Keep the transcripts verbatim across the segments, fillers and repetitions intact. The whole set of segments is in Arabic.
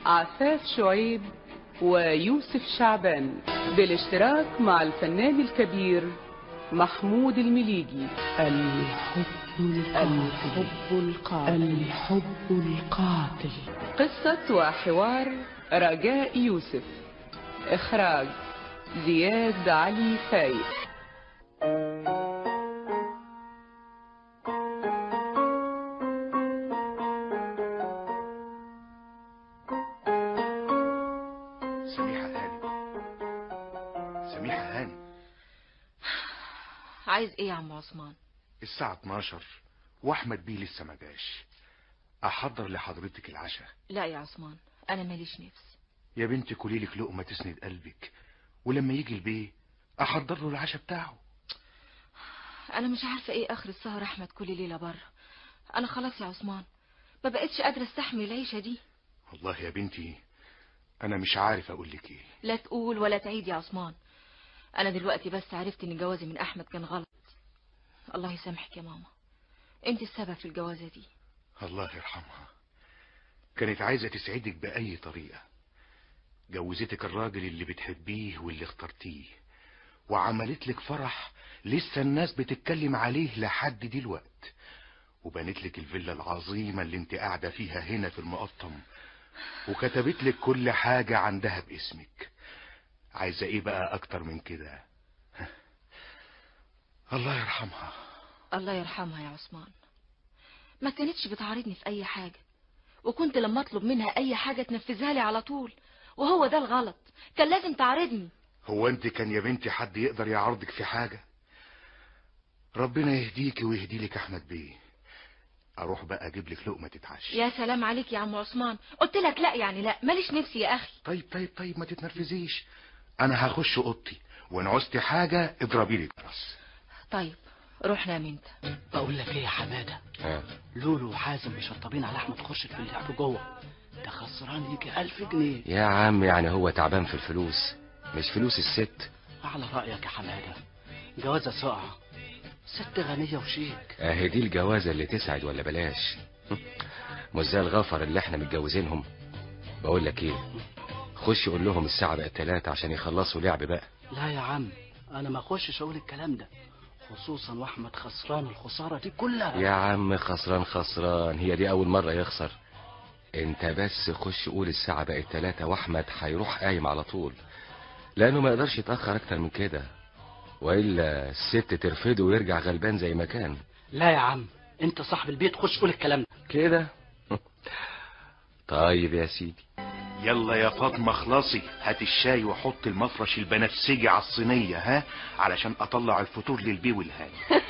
عفاف شعيب ويوسف شعبان بالاشتراك مع الفنان الكبير محمود المليجي. الحب الحب القاتل الحب القاتل. قصة وحوار رجاء يوسف. إخراج زياد علي فايق. سميحة هانم، سميحة هانم، عايز ايه يا عم عثمان؟ الساعة اتناشر واحمد بيه لسه ما جاش. احضر لحضرتك العشاء؟ لا يا عثمان، انا ماليش نفس. يا بنتي كلي لك لقمة تسند قلبك، ولما يجي البيه احضر له العشاء بتاعه. انا مش عارفه ايه اخر السهر احمد كل ليله بره. انا خلاص يا عثمان ما بقتش قادره استحمل العيشه دي. والله يا بنتي انا مش عارف اقول لك ايه. لا تقول ولا تعيد يا عثمان. انا دلوقتي بس عرفت ان جوازي من احمد كان غلط. الله يسامحك يا ماما، انت السبب في الجوازه دي. الله يرحمها، كانت عايزة تسعدك بأي طريقة. جوزتك الراجل اللي بتحبيه واللي اخترتيه، وعملت لك فرح لسه الناس بتتكلم عليه لحد دلوقت، وبنت لك الفيلا العظيمة اللي انت قاعدة فيها هنا في المقطم، وكتبت لك كل حاجة عندها باسمك. عايزة ايه بقى اكتر من كده؟ الله يرحمها. الله يرحمها يا عثمان، ما كانتش بتعارضني في اي حاجة، وكنت لما اطلب منها اي حاجة تنفذها لي على طول، وهو ده الغلط، كان لازم تعارضني. هو انت كان يا بنتي حد يقدر يعارضك في حاجة؟ ربنا يهديكي ويهدي لك احمد بيه. اروح بقى اجيب لك لقمة تتعشى. يا سلام عليك يا عم عثمان، قلت لك لا يعني لا، ماليش نفسي يا اخي. طيب طيب طيب ما تتنرفزيش، انا هخش اوضتي وان عوزتي حاجة اضربي لي الجرس. طيب روح نام انت. بقول لك ايه يا حماده، ها لولو وحازم مشطبين على احمد خشت في اللعب جوه، ده خسران يجي ألف جنيه. يا عم يعني هو تعبان في الفلوس، مش فلوس الست. على رايك يا حماده، جوازه سقعه، ست غنيه وشيك. اهي دي الجوازه اللي تسعد ولا بلاش؟ مش زي الغفر اللي احنا متجوزينهم. بقول لك ايه، خش قول لهم الساعه بقت تلاتة عشان يخلصوا لعب بقى. لا يا عم، انا ما اخشش اقول الكلام ده، خصوصا واحمد خسران الخساره دي كلها. يا عم خسران خسران، هي دي اول مره يخسر. انت بس خش قول الساعه بقت تلاتة واحمد هيروح قايم على طول، لانه ما يقدرش يتاخر اكتر من كده، والا الست ترفده ويرجع غلبان زي ما كان. لا يا عم، انت صاحب البيت، خش قول الكلام ده كده. طيب يا سيدي. يلا يا فاطمة اخلصي، هات الشاي وحط المفرش البنفسجي على الصينية ها، علشان اطلع الفطور للبي والهاني.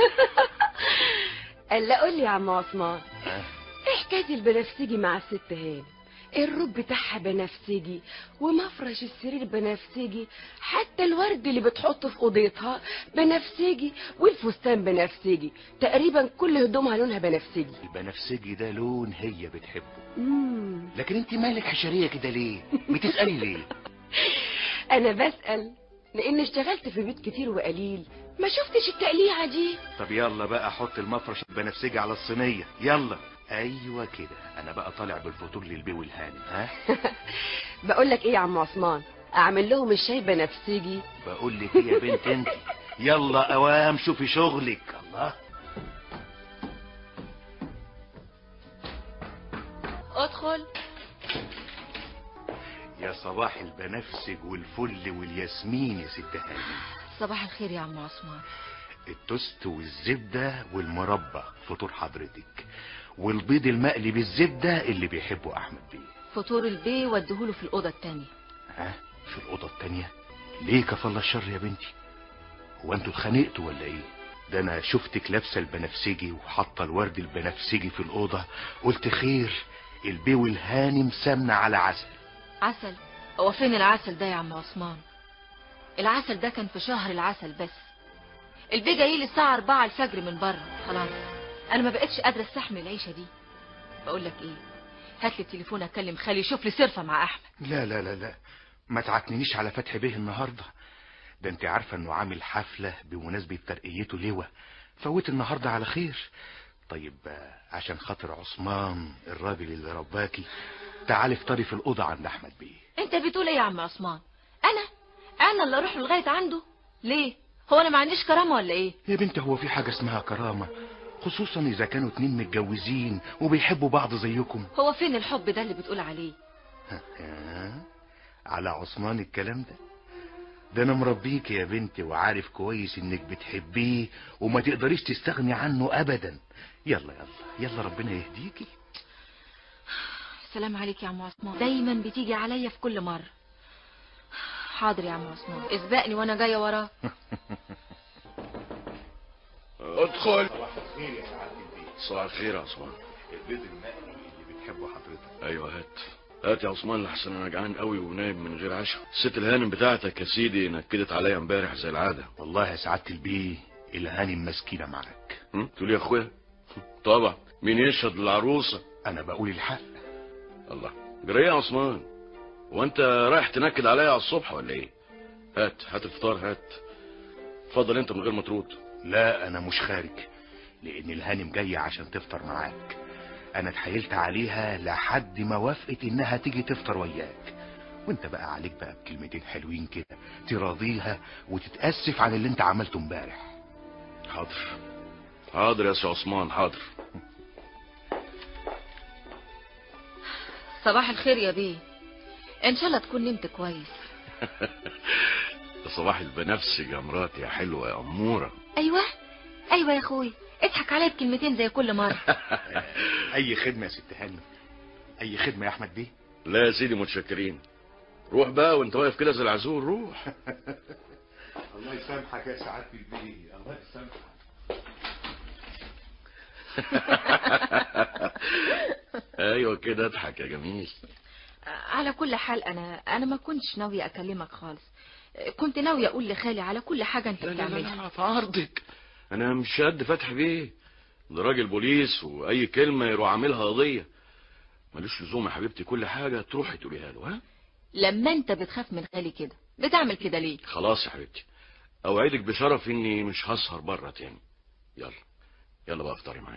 الا قول لي يا عم عثمان، ها؟ ايه حكايه البنفسجي مع الست هاني؟ الروب بتاعها بنفسجي، ومفرش السرير بنفسجي، حتى الورد اللي بتحطه في اوضتها بنفسجي، والفستان بنفسجي، تقريبا كل هدومها لونها بنفسجي. البنفسجي ده لون هي بتحبه. مم. لكن انت مالك حشرية كده ليه؟ بتسألي ليه؟ انا بسأل لان اشتغلت في بيت كتير وقليل ما شفتش التقليعة دي. طب يلا بقى حط المفرش البنفسجي على الصينية، يلا. ايوه كده، انا بقى طالع بالفطور للبي والهاني ها. بقول لك ايه يا عم عثمان، اعمل لهم الشاي بنفسجي؟ بقول لك ايه يا بنت انت، يلا اوام شوفي شغلك. الله. ادخل. يا صباح البنفسج والفل والياسمين يا ست هاني. صباح الخير يا عم عثمان. التوست والزبدة والمربى فطور حضرتك، والبيض المقلي بالزبدة اللي بيحبه احمد بيه. فطور البي وديهوله في الاوضه التانية. ها، في الاوضه التانية؟ ليه كفالة الشر يا بنتي؟ هو انتوا اتخانقتوا ولا ايه؟ ده انا شفتك لابسه البنفسجي وحاطه الورد البنفسجي في الاوضه، قلت خير البي والهاني مسمنه على عسل. عسل؟ هو فين العسل ده يا عم عثمان؟ العسل ده كان في شهر العسل بس. البي جاي لي الساعه أربعة الفجر من بره، خلاص انا ما بقتش قادره استحمل العيشه دي. بقول لك ايه، هات لي التليفون اكلم خالي يشوف لي صرفه مع احمد. لا لا لا لا، ما تعكننيش على فتح بيه النهارده، ده انت عارفه انه عامل حفله بمناسبه ترقيته لواء، فوت النهارده على خير. طيب عشان خاطر عثمان الراجل اللي رباكي تعالي افطري في الأوضة عند أحمد بيه. انت بتقول ايه يا عم عثمان؟ انا انا اللي اروح لغاية عنده؟ ليه؟ هو انا ما عنديش كرامة ولا ايه؟ يا بنت هو في حاجة اسمها كرامة؟ خصوصا إذا كانوا اتنين متجوزين وبيحبوا بعض زيكم. هو فين الحب ده اللي بتقول عليه؟ على عثمان الكلام ده؟ ده انا مربيك يا بنتي وعارف كويس انك بتحبيه وما تقدريش تستغني عنه ابدا. يلا يلا يلا ربنا يهديكي. سلام عليك يا عم عثمان، دايما بتيجي عليا في كل مرة. حاضر يا عم عثمان، اسبقني وانا جاية وراه. ادخل. صباح الخير يا سعادة البيت. صباح الخير يا عثمان. البيض المقلي اللي بتحبه حضرتك. ايوه هات هات يا عثمان لحسن انا جعان قوي ونايم من غير عشاء. الست الهانم بتاعتك يا سيدي نكدت عليا امبارح زي العاده. والله يا سعادة البيه الهانم مسكينه معاك. تقول يا اخويا؟ طبعا، مين يشهد للعروسه؟ انا بقول الحق. الله، جري يا عثمان، وانت رايح تنكد عليا على الصبح ولا ايه؟ هات هات الفطار هات. اتفضل انت من غير ما ترد. لا انا مش خارج، لان الهانم جايه عشان تفطر معاك. انا اتحايلت عليها لحد ما وافقت انها تيجي تفطر وياك، وانت بقى عليك بقى بكلمتين حلوين كده تراضيها وتتأسف عن اللي انت عملته امبارح. حاضر حاضر يا سي عثمان حاضر. صباح الخير يا بيه، ان شاء الله تكون نمت كويس. صباح البنفسج يا مراتي يا حلوه يا اموره. ايوه ايوه يا اخوي، اضحك عليا بكلمتين زي كل مره. اي خدمه يا ست هاني، اي خدمه يا احمد بيه. لا يا سيدي متشكرين. روح بقى وانت واقف كده زي العزول، روح. الله يسامحك يا سعادة البيه، الله يسامحك. ايوه كده اضحك يا جميل. على كل حال انا انا ما كنتش ناويه اكلمك خالص، كنت ناويه اقول لخالي على كل حاجه انت لا لا بتعملها. لا لا في عرضك، انا مش قد فتحي بيه، ده راجل بوليس واي كلمه يروح عاملها قضيه. ملوش لزوم يا حبيبتي كل حاجه تروحي تقوليها له. ها لما انت بتخاف من خالي كده بتعمل كده ليه؟ خلاص يا حبيبتي، اوعدك بشرف اني مش هسهر بره تاني. يلا يلا بقى افطري معايا.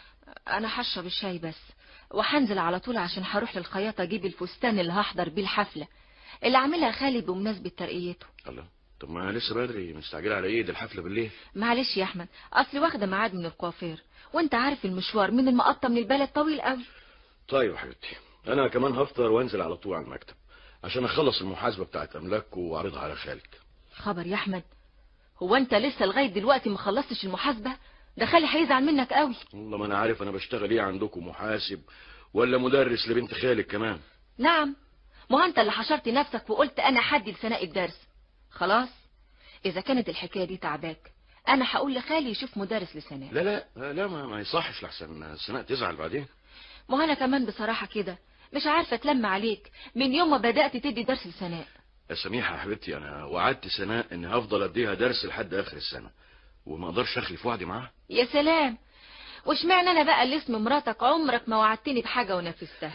انا هشرب الشاي بس وهنزل على طول عشان هروح للخياطه اجيب الفستان اللي هحضر بيه الحفله اللي عاملها خالي بمناسبه ترقيته. الله، طب ما لسه بدري، مستعجله على ايه؟ ده الحفله بالليل. معلش يا احمد، اصلي واخده ميعاد من الكوافير، وانت عارف المشوار من المقطه من البلد طويل قوي. طيب يا حبيبتي، انا كمان هفطر وانزل على طول على المكتب عشان اخلص المحاسبه بتاعت املاك واعرضها على خالك. خبر يا احمد، هو انت لسه لغايه دلوقتي ما خلصتش المحاسبه؟ ده خالي هيزعل منك قوي. والله ما انا عارف انا بشتغل ايه عندكم، محاسب ولا مدرس لبنت خالك كمان؟ نعم، ما انت اللي حشرت نفسك وقلت انا حدي لسناء الدرس. خلاص، اذا كانت الحكايه دي تعباك انا هقول لخالي يشوف مدرس لسناء. لا لا لا ما, ما يصحش لحسن سناء تزعل بعدين. ما انا كمان بصراحه كده مش عارفه اتلم عليك من يوم ما بدات تدي درس لسناء. يا سميحه يا حبيبتي، انا وعدت سناء اني هفضل اديها درس لحد اخر السنه وما اقدرش اخلف وعدي معاها. يا سلام، واشمعنى انا بقى اللي اسم مراتك عمرك ما وعدتني بحاجه ونفذتها؟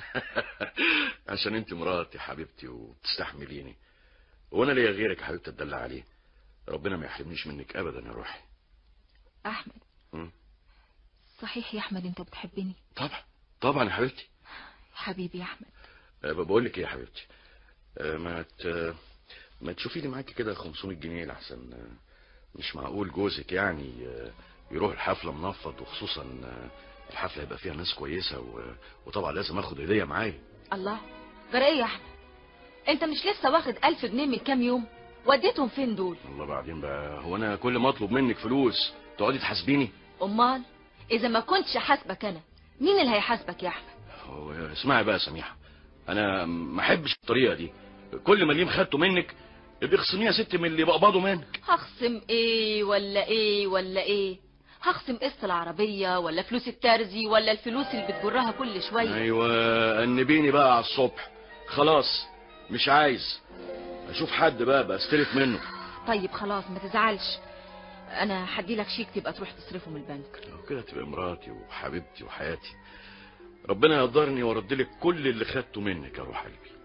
عشان انت مراتي حبيبتي وتستحمليني، وانا ليا غيرك يا حبيبتي اتدلع عليه. ربنا ما يحرمنيش منك ابدا يا روحي. احمد، م? صحيح يا احمد انت بتحبني؟ طبعا طبعا يا حبيبتي. حبيبي يا احمد. أه بقول لك ايه يا حبيبتي، أه ما ت... ما تشوفي لي معاكي كده خمسمية جنيه لحسن مش معقول جوزك يعني يروح الحفله منفض، وخصوصا الحفله يبقى فيها ناس كويسه و... وطبعا لازم اخد هديه معايا. الله، جرى ايه يا احمد؟ انت مش لسه واخد ألف جنيه من كام يوم؟ وديتهم فين دول؟ والله بعدين بقى، هو انا كل ما اطلب منك فلوس تقعدي تحاسبيني؟ امال اذا ما كنتش حاسبك انا مين اللي هيحاسبك يا احمد؟ هو اسمعي بقى يا سميحه، انا ما احبش الطريقه دي. كل مليم خدته منك بيخصميه يا ست من اللي بقبضه منك. هخصم ايه ولا ايه ولا ايه؟ هخصم قسط العربيه ولا فلوس الترزي ولا الفلوس اللي بتجرها كل شويه؟ ايوه انبيني بقى على الصبح. خلاص مش عايز اشوف حد بقى بستلف منه. طيب خلاص ما تزعلش، انا هدي لك شيك تبقى تروح تصرفه من البنك. لو كده تبقى مراتي وحبيبتي وحياتي. ربنا يقدرني وارد لك كل اللي خدته منك يا روح قلبي.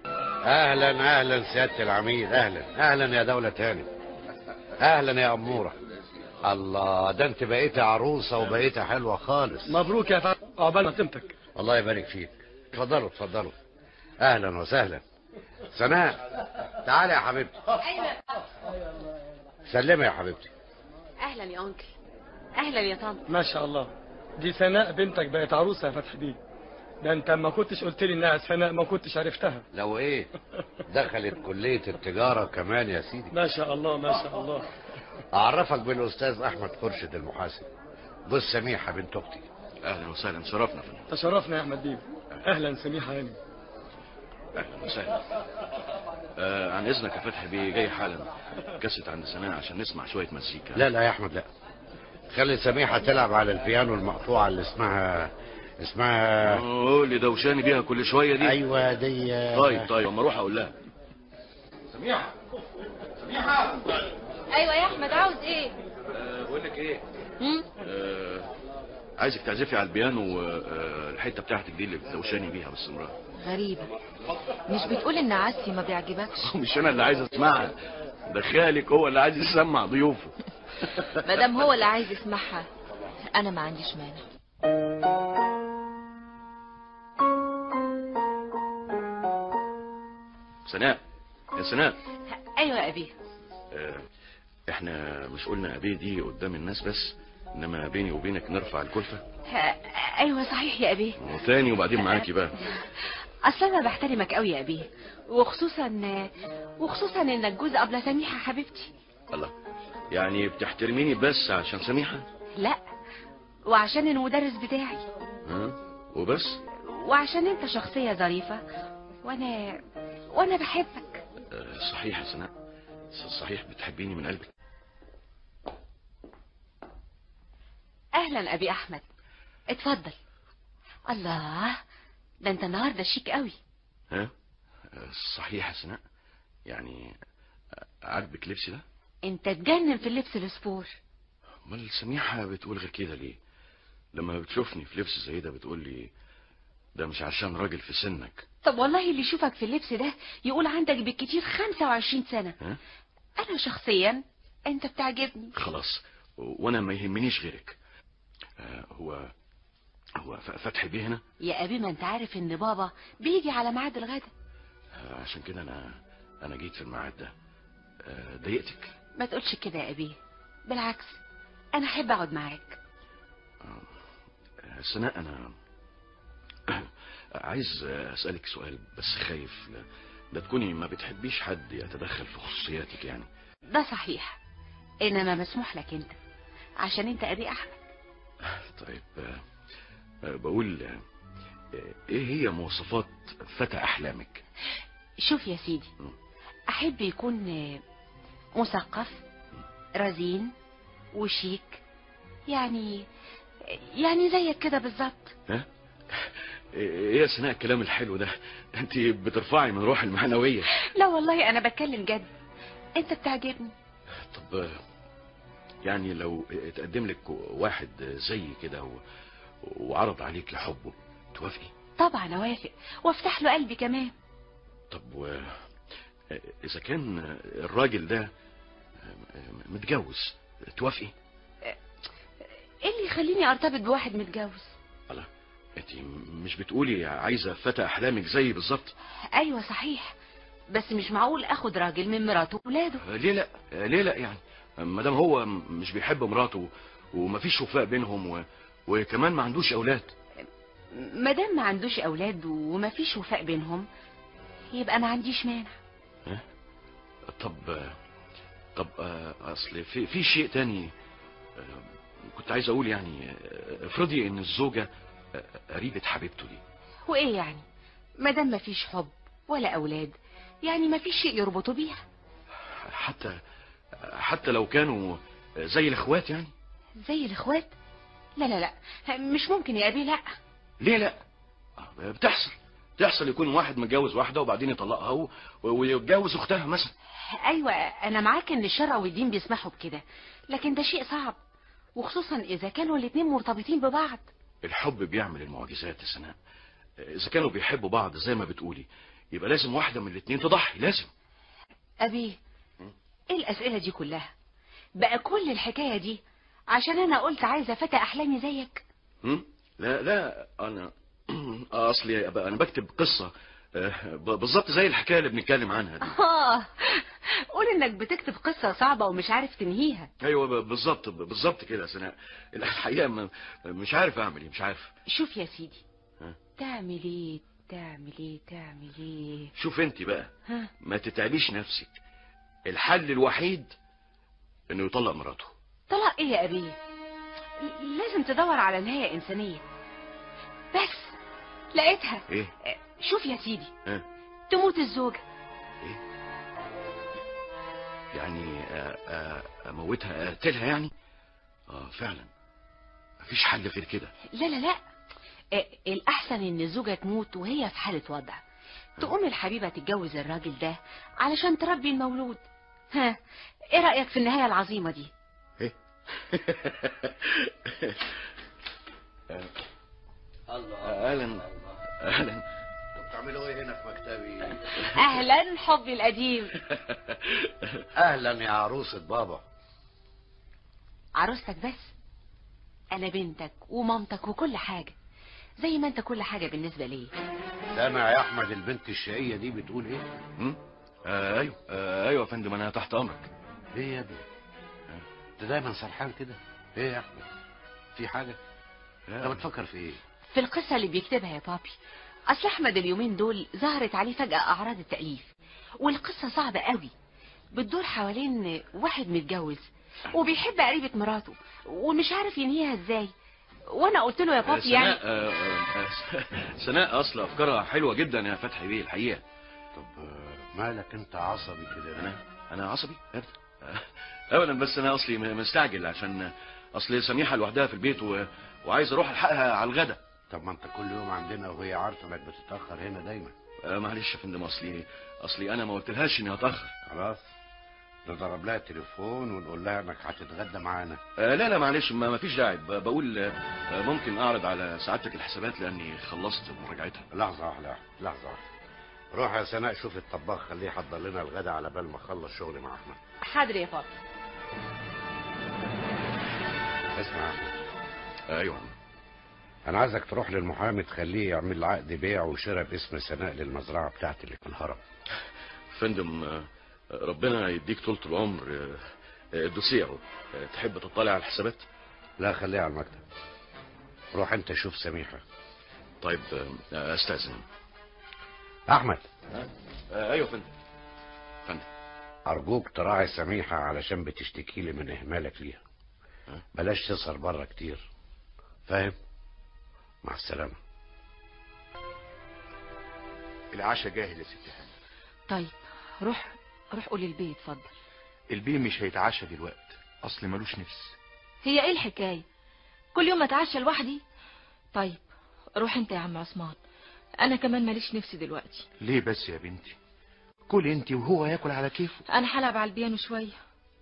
اهلا اهلا سياده العميد، اهلا اهلا يا دولة هانم، اهلا يا اموره. الله، ده انت بقيت عروسه وبقيت حلوه خالص. مبروك يا فندم، عقبال ما تمتك. الله يبارك فيك. اتفضلوا اتفضلوا. اهلا وسهلا. سناء تعالي يا حبيبتي. ايوه. سلمي يا حبيبتي. اهلا يا انكل. اهلا يا طنط. ما شاء الله، دي سناء بنتك بقت عروسه يا فتحي بيه. ده انت ما كنتش قلت لي انها سناء ما كنتش عرفتها. لو ايه، دخلت كليه التجاره كمان يا سيدي. ما شاء الله ما شاء الله. اعرفك بالاستاذ احمد خرشد المحاسب، جوز سميحه بنت اختي. اهلا وسهلا، شرفنا فندم. تشرفنا يا احمد بيه. اهلا سميحه هاني. اهلا وسهلا. آه عن اذنك يا فتحي بيه، جاي حالا كاسيت عند سناء عشان نسمع شويه مزيكا. لا لا يا احمد لا، خلي سميحه تلعب على البيانو المقطوعه اللي اسمها اسمها اوه اللي دوشاني بيها كل شويه دي. ايوه دي. طيب طيب اما اروح اقول لها. سميحه سميحه. ايوه يا احمد، عاوز ايه؟ أه بقول لك ايه. امم أه عايزك تعزفي على البيانو أه الحته بتاعتك دي اللي دوشاني بيها باستمرار. غريبه، مش بتقول ان عزفي ما بيعجبكش؟ مش انا اللي عايز اسمعها، ده خالك هو اللي عايز يسمع ضيوفه. ما دام هو اللي عايز يسمعها انا ما عنديش مانع. سناء يا سناء. ايوه يا ابي. اه احنا مش قلنا ابي دي قدام الناس بس، انما بيني وبينك نرفع الكلفه. ايوه صحيح يا ابي. وثاني وبعدين معاكي بقى. اصل انا بحترمك قوي يا ابي، وخصوصا وخصوصا انك جوز ابله سميحه حبيبتي. الله، يعني بتحترميني بس عشان سميحه؟ لا، وعشان المدرس بتاعي. ها وبس؟ وعشان انت شخصيه ظريفه، وانا وانا بحبك. أه صحيح يا سناء، صحيح بتحبيني من قلبك. اهلا ابي احمد، اتفضل. الله، ده انت النهارده شيك قوي. ها صحيح يا سناء، يعني عاجبك لبسي ده؟ انت تجنن في اللبس السبور. امال سميحه بتقول غير كده ليه؟ لما بتشوفني في لبس زي ده بتقول لي ده مش عشان راجل في سنك. طب والله اللي يشوفك في اللبس ده يقول عندك بالكتير خمسة وعشرين سنة. ها؟ انا شخصيا انت بتعجبني. خلاص، وانا ما يهمنيش غيرك. آه هو هو فتحي بيه هنا؟ يا ابي ما انت عارف ان بابا بيجي على ميعاد الغدا. آه عشان كده انا انا جيت في الميعاد ده. آه ضايقتك؟ ما تقولش كده يا ابي، بالعكس انا احب اقعد معاك. آه سناء، انا عايز اسالك سؤال بس خايف لا تكوني ما بتحبيش حد يتدخل في خصوصياتك يعني. ده صحيح، انما مسموح لك انت عشان انت ابي احمد. طيب بقول ايه هي مواصفات فتى احلامك؟ شوف يا سيدي، احب يكون مثقف رزين وشيك، يعني يعني زيك كده بالظبط. ها ايه يا سناء الكلام الحلو ده؟ انت بترفعي من روح المعنويه. لا والله انا بتكلم جد، انت بتعجبني. طب يعني لو اتقدم لك واحد زي كده و... وعرض عليك لحبه توافقي؟ طبعا اوافق وافتح له قلبي كمان. طب و... اذا كان الراجل ده متجوز توافقي؟ ايه اللي يخليني ارتبط بواحد متجوز؟ الله، انت مش بتقولي عايزه فتى احلامك زي بالظبط؟ ايوه صحيح، بس مش معقول اخد راجل من مراته وولاده. ليه لا ليه لا يعني ما دام هو مش بيحب مراته ومفيش وفاء بينهم و... وكمان ما عندوش اولاد. ما دام ما عندوش اولاد ومفيش وفاء بينهم يبقى ما عنديش مانع. ها؟ طب طب اصل في في شيء تاني كنت عايز اقول، يعني افرضي ان الزوجه قريبه حبيبته دي. وايه يعني؟ ما دام مفيش حب ولا اولاد يعني مفيش شيء يربطوا بيها. حتى حتى لو كانوا زي الاخوات يعني؟ زي الاخوات؟ لا لا لا مش ممكن يا ابي. لا. ليه لا؟ بتحصل تحصل يكون واحد متجوز واحده وبعدين يطلقها و... ويتجوز اختها مثلا. ايوه انا معاك ان الشرع والدين بيسمحوا بكده، لكن ده شيء صعب، وخصوصا اذا كانوا الاتنين مرتبطين ببعض. الحب بيعمل المعجزات يا سناء. اذا كانوا بيحبوا بعض زي ما بتقولي يبقى لازم واحده من الاتنين تضحي، لازم. ابي ايه الاسئله دي كلها؟ بقى كل الحكاية دي عشان انا قلت عايزة فتى احلامي زيك؟ هم؟ لا لا انا اصلي انا بكتب قصة بالظبط زي الحكاية اللي بنتكلم عنها دي. اه قول انك بتكتب قصة صعبة ومش عارف تنهيها. ايوه بالظبط بالظبط كده يا سناء. الحقيقة مش عارف اعمل ايه، مش عارف. شوف يا سيدي، ها؟ تعمل ايه تعمل ايه تعمل ايه شوف انت بقى، ها؟ ما تتعبيش نفسك. الحل الوحيد انه يطلق مراته. طلق ايه يا ابيه؟ لازم تدور على نهاية انسانية. بس لقيتها. ايه؟ شوف يا سيدي، ها؟ تموت الزوجة. ايه يعني؟ اموتها اقتلها يعني؟ اه فعلا مفيش حل غير كده. لا لا لا، الاحسن ان الزوجة تموت وهي في حالة وضع، تقوم الحبيبة تتجوز الراجل ده علشان تربي المولود. ها ايه رأيك في النهاية العظيمة دي؟ ايه اهلا اهلا. بتعملوا ايه هنا في مكتبي؟ اهلا حبي القديم. اهلا يا عروسة بابا. عروستك بس؟ انا بنتك ومامتك وكل حاجة، زي ما انت كل حاجة بالنسبة لي. سامع يا احمد البنت الشقية دي بتقول ايه؟ امم آه ايوه آه ايوه يا فندم، انا تحت امرك. ايه يا ابني انت دايما سرحان كده؟ ايه يا احمد في حاجة؟ انت بتفكر في ايه؟ في القصة اللي بيكتبها يا بابي. اصل احمد اليومين دول ظهرت عليه فجأة اعراض التأليف، والقصة صعبة قوي، بتدور حوالين واحد متجوز وبيحب قريبة مراته ومش عارف ينهيها ازاي. وانا قلت له يا بابي يعني سناء آه سناء اصل افكارها حلوة جدا يا فتحي بيه الحقيقة. طب مالك انت عصبي كده؟ انا انا عصبي ابدا ابدا، بس انا اصلي مستعجل عشان اصل سميحة لوحدها في البيت و... وعايز اروح الحقها على الغدا. طب ما انت كل يوم عندنا وهي عارفه انك بتتاخر هنا دايما. آه معلش يا فندم، اصلي اصلي انا ما قلتلهاش اني هتاخر. خلاص نضرب لها تليفون ونقول لها انك هتتغدى معانا. آه لا لا معلش، ما فيش داعي. بقول آه ممكن اعرض على سعادتك الحسابات لاني خلصت مراجعتها. لحظه واحده لحظه واحده. روح يا سناء شوف الطباخ خليه يحضر لنا الغدا على بال ما اخلص شغلي مع احمد. حاضر يا بابا. اسمع يا احمد. آه ايوه انا عايزك تروح للمحامي تخليه يعمل لي عقد بيع وشراء باسم سناء للمزرعه بتاعتي اللي في الهرم. فندم ربنا يديك طولة العمر. الدوسيه اهو، تحب تطلع على الحسابات؟ لا خليها على المكتب. روح انت شوف سميحه. طيب استاذن. احمد. آه ايوه فندم. فندم ارجوك تراعي سميحه علشان بتشتكي لي من اهمالك ليها. بلاش تسهر بره كتير، فاهم؟ مع السلامة. العشاء جاهز يا ست هاني. طيب روح روح قول البيه اتفضل. البيه مش هيتعشى دلوقتي، اصل ملوش نفس. هي ايه الحكاية؟ كل يوم اتعشى لوحدي؟ طيب روح انت يا عم عثمان، انا كمان ماليش نفسي دلوقتي. ليه بس يا بنتي؟ كل انت وهو ياكل على كيفه. انا هلعب على البيانو شوية.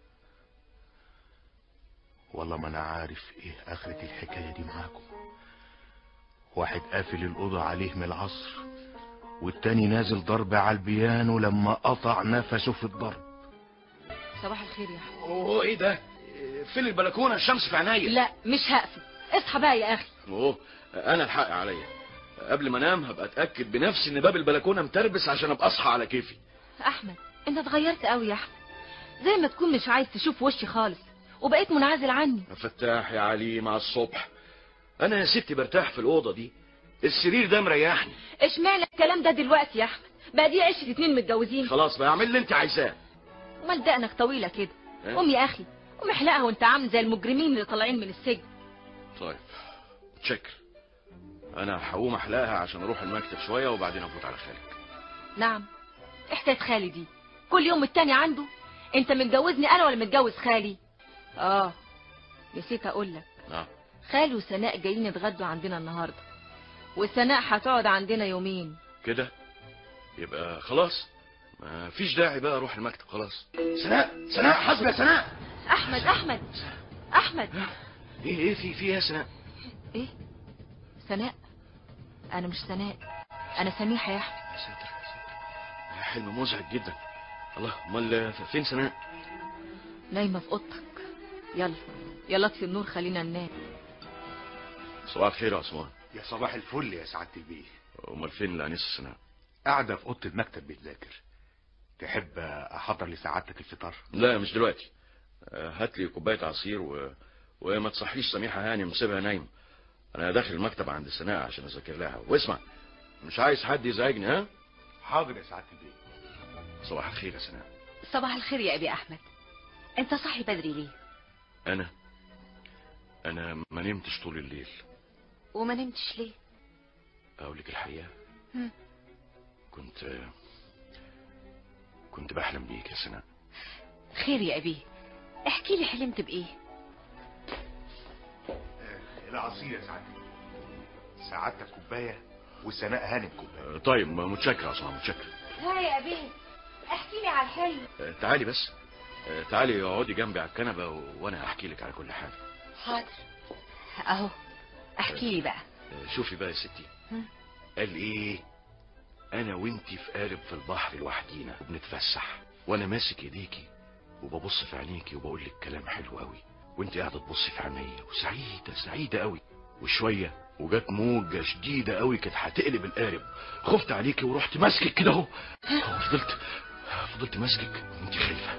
والله ما انا عارف ايه اخرة الحكاية دي معاكم. واحد قافل الأوضة عليه من العصر، والتاني نازل ضرب على البيانو لما قطع نفسه في الضرب. صباح الخير يا احمد. اوه ايه ده؟ فين البلكونة؟ الشمس في عينيا. لا مش هقفل، اصحى بقى يا اخي. اوه انا الحق عليا، قبل ما انام هبقى اتاكد بنفسي ان باب البلكونة متربس عشان ابقى اصحى على كيفي. احمد انت اتغيرت قوي يا احمد، زي ما تكون مش عايز تشوف وشي خالص وبقيت منعزل عني. فتاح يا علي مع الصبح. انا يا ستي برتاح في الاوضه دي، السرير ده مريحني. اشمعنى الكلام ده دلوقتي يا احمد؟ بقى دي عشرة اتنين متجوزين. خلاص بقى اعمل اللي انت عايزاه. امال دقنك طويله كده؟ قوم يا اخي قوم احلقها وانت عامل زي المجرمين اللي طالعين من السجن. طيب شكر، انا هقوم احلقها عشان اروح المكتب شويه وبعدين افوت على خالك. نعم ايه حكايه خالي دي؟ كل يوم التاني عنده. انت متجوزني انا ولا متجوز خالي؟ اه نسيت اقول لك. نعم. خالي وسناء جايين يتغدوا عندنا النهارده، وسناء هتقعد عندنا يومين كده. يبقى خلاص ما فيش داعي بقى اروح المكتب خلاص. سناء سناء حسب يا سناء. احمد احمد احمد. ايه ايه في في يا سناء؟ ايه سناء؟ انا مش سناء، انا سميحه يا احمد. يا ساتر يا ساتر، حلم مزعج جدا. الله امال فين سناء؟ نايمه في اوضتك. يلا يلا اطفي النور خلينا ننام. صباح الخير يا عثمان. يا صباح الفل يا سعادة البيه. امال فين الانسه سناء؟ قاعدة في اوضه المكتب بتذاكر. تحب احضر لسعادتك الفطار؟ لا مش دلوقتي. هات لي كوبايه عصير و... وما تصحيش سميحه هانم سيبها نايمه. انا داخل المكتب عند سناء عشان اذاكر لها. واسمع مش عايز حد يزعجني. ها حاضر يا سعادة البيه. صباح الخير يا سناء. صباح الخير يا ابي احمد. انت صاحي بدري ليه؟ انا انا ما نمتش طول الليل. وما نمتش ليه؟ اقول لك الحقيقه. هم. كنت كنت بحلم بيك يا سناء. خير يا ابي، احكي لي حلمت بايه؟ آه العصير يا سعادة البيه. سعادتك كوبايه وسناء هانم كوبايه. طيب متشكر يا عثمان متشكر. ها يا ابي احكي لي على الحلم. تعالي بس تعالي اقعدي جنبي على الكنبه و... وانا هحكي لك على كل حاجه. حاضر اهو احكي لي بقى. شوفي بقى يا ستي. قال ايه؟ انا وانتي في قارب في البحر لوحدينا وبنتفسح وانا ماسك ايديكي وببص في عينيكي وبقول لك كلام حلو قوي وانتي قاعده تبصي في عينيا وسعيده سعيده قوي. وشويه وجات موجه شديده قوي كانت هتقلب القارب. خفت عليكي ورحت ماسكك كده اهو. فضلت فضلت ماسكك وانتي خايفه.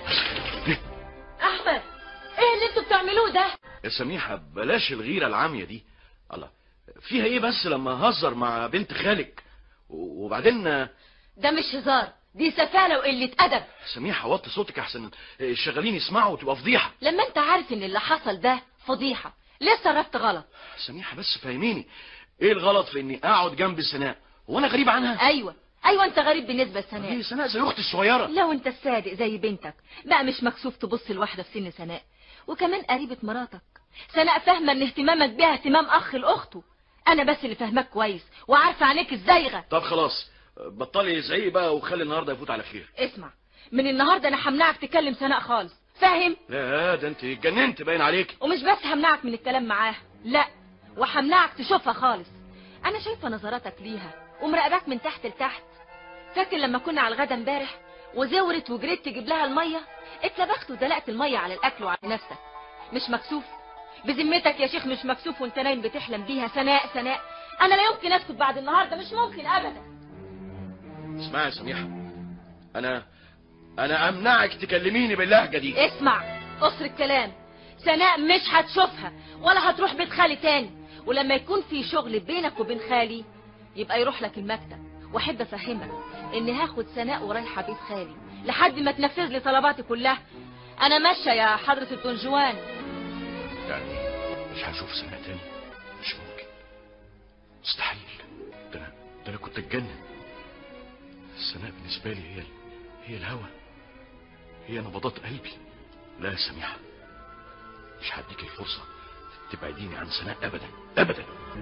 احمد ايه اللي انتوا بتعملوه ده؟ يا سميحه بلاش الغيره العاميه دي. الله فيها ايه بس لما هزر مع بنت خالك؟ وبعدين ده مش هزار، دي سفالة وقلة أدب. سميحة وطي صوتك احسن الشغالين يسمعوا وتبقى فضيحة. لما انت عارف ان اللي حصل ده فضيحة ليه صرفت غلط؟ سميحة بس فهميني ايه الغلط في اني اقعد جنب سناء وانا غريب عنها؟ ايوه ايوه انت غريب بالنسبة لسناء. هي سناء زي اختي الصغيرة. لو انت الصادق زي بنتك بقى مش مكسوف تبص لواحدة في سن سناء وكمان قريبة مراتك. سناء فاهمة ان اهتمامك بيها اهتمام اخ لاخته. انا بس اللي فاهمك كويس وعارفة عليك الزايغة. طب خلاص بطلي زعيق بقى وخلي النهارده يفوت على خير. اسمع من النهارده انا همنعك تكلم سناء خالص فاهم؟ لا ده انت اتجننت باين عليك. ومش بس همنعك من الكلام معاها لا وهمنعك تشوفها خالص. انا شايفه نظراتك ليها ومراقباك من تحت لتحت. فاكر لما كنا على الغدا امبارح وزورت وجريت تجيب لها الميه اتلبخت ودلقت الميه على الاكل وعلى نفسك. مش مكسوف بذمتك يا شيخ؟ مش مكسوف وانت نايم بتحلم بيها سناء سناء؟ انا لا يمكن اسكت بعد النهارده مش ممكن ابدا. اسمعي يا سميحة انا انا امنعك تكلميني باللهجة دي. اسمع قصر الكلام. سناء مش هتشوفها ولا هتروح بيت خالي تاني. ولما يكون في شغل بينك وبين خالي يبقى يروح لك المكتب. واحب افهمك اني هاخد سناء ورايحه بيت خالي لحد ما تنفذ لي طلباتي كلها. انا ماشيه يا حضرة الدنجوان. يعني مش هشوف سناء تاني؟ مش ممكن مستحيل. ده انا ده انا كنت اتجنن. سناء بالنسبة لي هي هي الهوى هي نبضات قلبي. لا يا سميحة مش هديك الفرصة تبعديني عن سناء ابدا ابدا.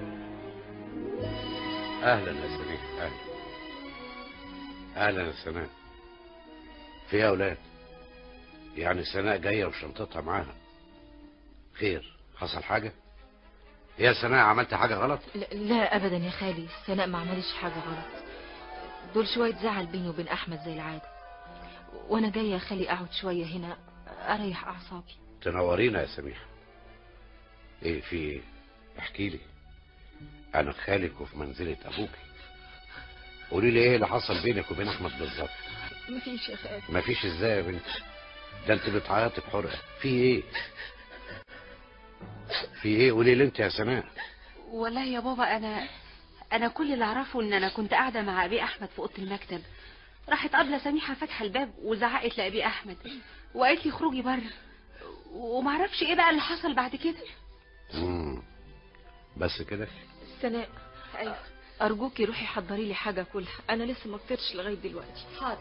اهلا يا سميحة. اهلا اهلا يا سناء. في يا اولاد يعني سناء جاية وشنطتها معاها. خير حصل حاجة؟ يا سناء عملت حاجة غلط؟ لا, لا ابدا يا خالي سناء ما عملتش حاجة غلط. دول شوية زعل بيني وبين احمد زي العادة وانا جاية يا خالي اقعد شوية هنا اريح اعصابي. تنورينا يا سميحة. ايه في ايه؟ احكي لي. انا خالك وفي منزلة ابوك. قولي لي ايه اللي حصل بينك وبين احمد بالظبط؟ مفيش يا خالي. مفيش ازاي يا بنتي؟ ده انت بتعيطي بحرقة. في ايه؟ في ايه؟ قولي لي انت يا سناء. والله يا بابا انا انا كل اللي اعرفه ان انا كنت قاعده مع ابي احمد في اوضه المكتب. راحت قبله سميحه فاتحه الباب وزعقت لابي احمد وقالت لي خروجي بره ومعرفش ايه بقى اللي حصل بعد كده. امم بس كده؟ سناء ايوه ارجوكي روحي حضري لي حاجه كلها انا لسه ما فطرتش لغايه دلوقتي. حاضر.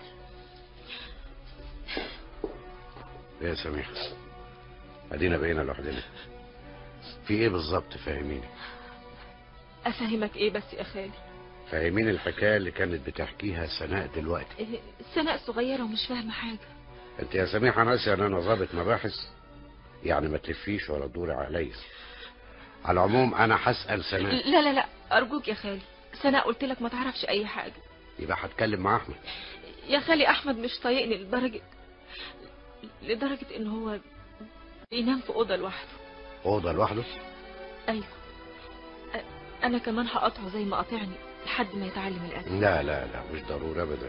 يا سميحة ادينا بقينا لوحدنا. في ايه بالظبط؟ فهميني. افهمك ايه بس يا خالي؟ فهميني الحكايه اللي كانت بتحكيها سناء دلوقتي. إيه سناء صغيره ومش فاهمه حاجه. انت يا سميحة ناسي ان انا ضابط مباحث؟ يعني ما تلفيش ولا تدوري عليا. على العموم انا هسأل سناء. لا لا لا ارجوك يا خالي سناء قلت لك ما تعرفش اي حاجه. يبقى هتكلم مع احمد. يا خالي احمد مش طايقني لدرجه لدرجه ان هو بينام في اوضه لوحده. اوضه لوحده؟ ايوه. أ- انا كمان هقطعه زي ما قاطعني لحد ما يتعلم الادب. لا لا لا مش ضروري ابدا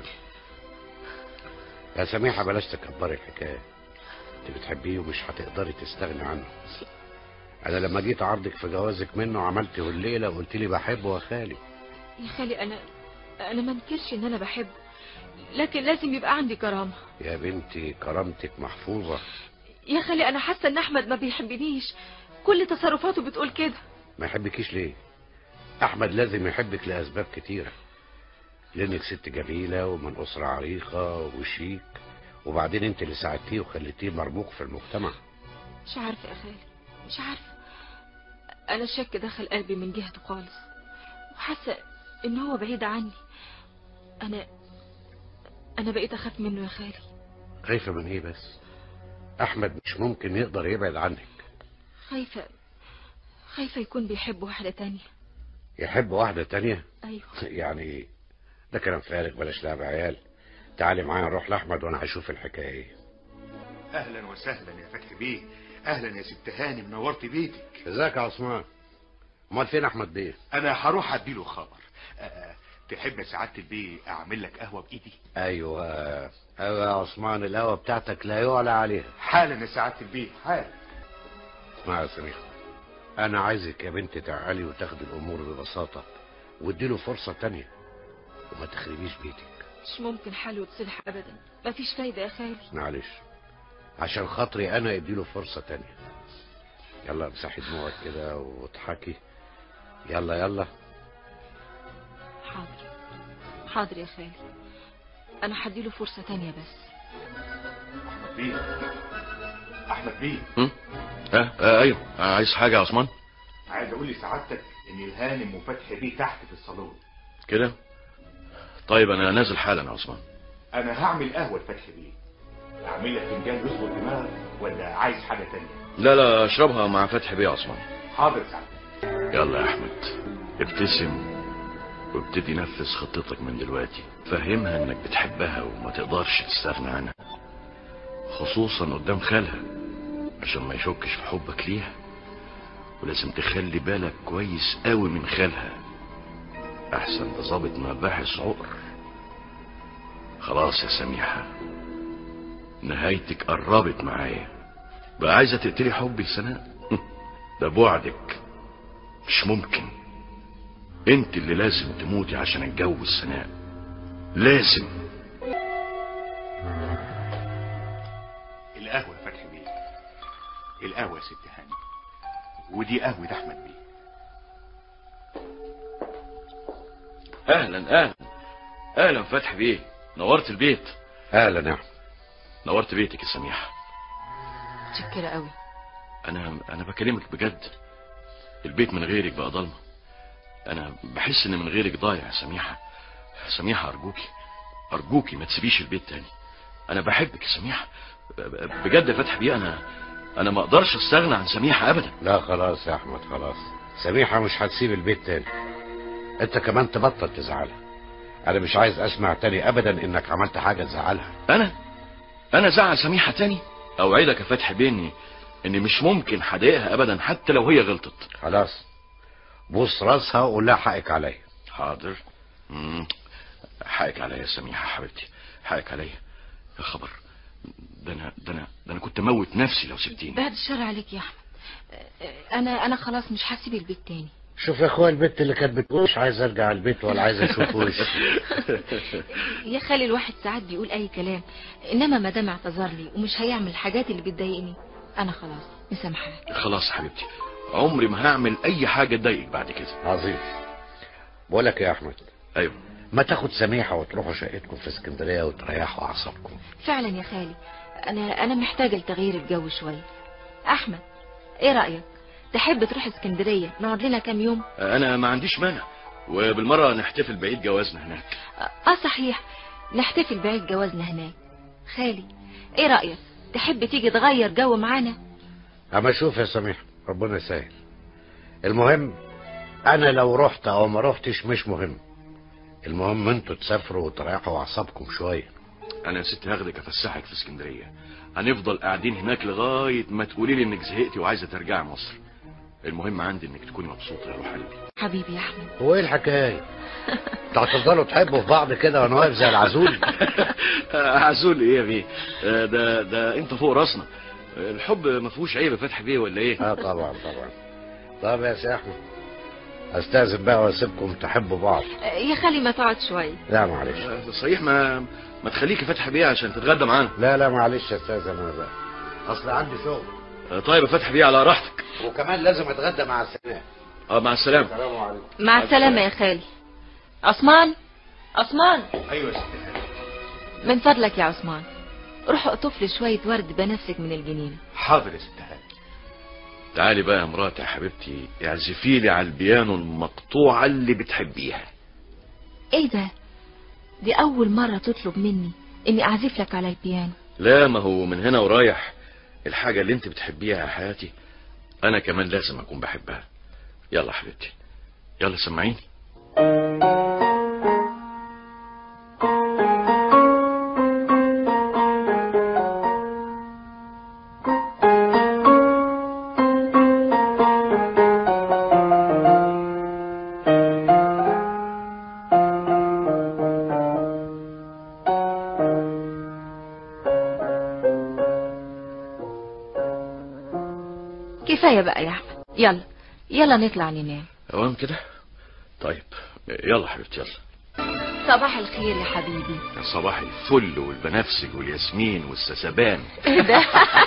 يا سميحه، بلاش تكبري الحكايه. انت بتحبيه ومش هتقدري تستغني عنه. انا لما جيت اعرضك في جوازك منه عملت الليله وقلت لي بحبه يا خالي. يا خالي انا انا ما انكرش ان انا بحبه، لكن لازم يبقى عندي كرامه. يا بنتي كرامتك محفوظه. يا خالي انا حاسه ان احمد ما بيحبنيش، كل تصرفاته بتقول كده. ما يحبكيش ليه؟ احمد لازم يحبك لاسباب كتيره، لانك ست جميله ومن اسره عريقه وشيك، وبعدين انت اللي ساعدتيه وخليتيه مرموق في المجتمع. مش عارفه يا خالي، مش عارفه. انا الشك دخل قلبي من جهته خالص، وحاسه ان هو بعيد عني. انا انا بقيت اخاف منه يا خالي. خايفه من ايه بس؟ احمد مش ممكن يقدر يبعد عنك. خايفه خايفه يكون بيحب واحده تانية. يحب واحده تانية؟ ايوه. يعني ده كلام فارغ، بلاش لعب عيال. تعالي معايا نروح لاحمد وانا هشوف الحكايه ايه. اهلا وسهلا يا فتحي بيه. اهلا يا ست هاني، منورت بيتك. ازيك يا عثمان؟ امال فين احمد بيه؟ انا هروح اديله خبر. أه تحب يا سعاده البيه اعمل لك قهوه بايدي؟ ايوه ايوه يا عثمان، القهوه بتاعتك لا يعلى عليها. حالا يا سعاده البيه حالا. اسمع يا سميحه، انا عايزك يا بنتي تعالي وتاخدي الامور ببساطه واديله فرصه تانية وما تخربيش بيتك. مش ممكن حاله يتصلح ابدا، مفيش فايده يا خالي. معلش عشان خاطري انا اديله فرصه تانية. يلا امسحي دموعك كده واضحكي. يلا يلا. حاضر حاضر يا خالي، انا هديله فرصه تانية بس. احمد بيه احمد بيه هم؟ اه, آه ايوه. آه عايز حاجه يا عثمان؟ عايز اقول لسعادتك ان الهانم وفتحي بيه تحت في الصالون كده. طيب انا نازل حالا يا عثمان. انا هعمل قهوه لفتحي بيه. اعمل لك فنجان يظبط دماغك ولا عايز حاجه تانية؟ لا لا اشربها مع فتحي بيه يا عثمان. حاضر سعادتك. يلا يا احمد ابتسم وابتدي نفذ خطتك من دلوقتي. فهمها انك بتحبها وما تقدرش تستغنى عنها، خصوصا قدام خالها عشان ما يشكش في حبك ليها. ولازم تخلي بالك كويس قوي من خالها، احسن ده ظابط مباحث عقر. خلاص يا سميحة، نهايتك قربت معايا. بقى عايزة تقتلي حبي لسناء؟ ده بعدك، مش ممكن. انت اللي لازم تموتي عشان اتجوز سناء، لازم. القهوه يا فتحي بيه، القهوه يا ست هاني، ودي قهوه احمد بيه. اهلا اهلا اهلا فتحي بيه، نورت البيت. اهلا يا احمد. نورت بيتك يا سميحة. متشكرة قوي. انا انا بكلمك بجد، البيت من غيرك بقى ضلمه. انا بحس ان من غيرك ضايع يا سميحة. سميحة ارجوكي ارجوكي ما تسيبيش البيت تاني. انا بحبك يا سميحة بجد يا فتحي بيه. انا انا ما اقدرش استغنى عن سميحة ابدا. لا خلاص يا احمد خلاص، سميحة مش هتسيب البيت تاني. انت كمان تبطل تزعلها. انا مش عايز اسمع تاني ابدا انك عملت حاجة تزعلها. انا انا زعل سميحة تاني؟ اوعدك يا فتحي بيه اني اني مش ممكن هضايقها ابدا حتى لو هي غلطت. خلاص بوس راسها وقول لها حقك عليا. حاضر. مم. حقك عليا يا سميحة حبيبتي، حقك عليا. يا خبر، ده انا ده انا ده انا كنت موت نفسي لو سبتيني. بعد الشر عليك يا احمد، انا انا خلاص مش هسيب البيت تاني. شوف يا اخويا البنت اللي كانت بتقول مش عايز ارجع البيت ولا عايز اشوف وشي. يا خالي الواحد ساعات بيقول اي كلام، انما ما دام اعتذر لي ومش هيعمل الحاجات اللي بتضايقني انا خلاص مسامحاه. خلاص حبيبتي، عمري ما هعمل اي حاجه تضايقك بعد كده. عظيم. بقول لك يا احمد. ايوه. ما تاخد سميحه وتروحوا شقتكم في اسكندريه وتريحوا اعصابكم. فعلا يا خالي، انا انا محتاجه لتغيير الجو شويه. احمد ايه رايك؟ تحب تروح اسكندريه نقعد لنا كام يوم؟ انا ما عنديش مانع، وبالمره نحتفل بعيد جوازنا هناك. اه صحيح، نحتفل بعيد جوازنا هناك. خالي ايه رايك؟ تحب تيجي تغير جو معانا؟ اما شوف يا سميحه، ربنا يسهل. المهم انا لو رحت او ما رحتش مش مهم، المهم انتوا تسافروا وتريحوا اعصابكم شويه. انا يا ست هاخدك افسحك في اسكندريه، هنفضل قاعدين هناك لغايه ما تقولي لي انك زهقتي وعايزه ترجعي مصر. المهم عندي انك تكوني مبسوطه يا روح قلبي. حبيبي يا احمد. هو ايه الحكايه؟ انتوا هتفضلوا تحبوا في بعض كده وانا واقف زي العزول؟ عزول ايه يا بيه؟ ده ده انت فوق راسنا. الحب ما فيهوش عيب يا فتحي بيه ولا ايه؟ اه طبعا طبعا. طب يا سي احمد استاذن بقى واسيبكم تحبوا بعض. يا خالي ما تقعد شويه. لا معلش. صحيح ما ما تخليكي فتحي بيه عشان تتغدى معانا. لا لا معلش يا استاذ انا بقى اصل عندي شغل. طيب يا فتحي بيه على راحتك. وكمان لازم اتغدى مع السلامه. اه مع السلامه. السلام عليكم. مع السلامه يا خالي. عثمان عثمان. ايوه يا ست. من فضلك يا عثمان روح اقطف لي شويه ورد بنفسك من الجنينه. حاضر يا ست. تعالي بقى يا مراتي يا حبيبتي اعزفي لي على البيانو المقطوعه اللي بتحبيها. ايه ده؟ دي اول مره تطلب مني اني اعزف لك على البيانو. لا ما هو من هنا ورايح الحاجه اللي انت بتحبيها يا حياتي انا كمان لازم اكون بحبها. يلا حبيبتي يلا سمعيني. كفايه بقى يا احمد. يلا يلا نطلع ننام. تمام كده. طيب يلا حبيبتي يلا. صباح الخير يا حبيبي. صباح الفل والبنفسج والياسمين والسسبان. ايه ده؟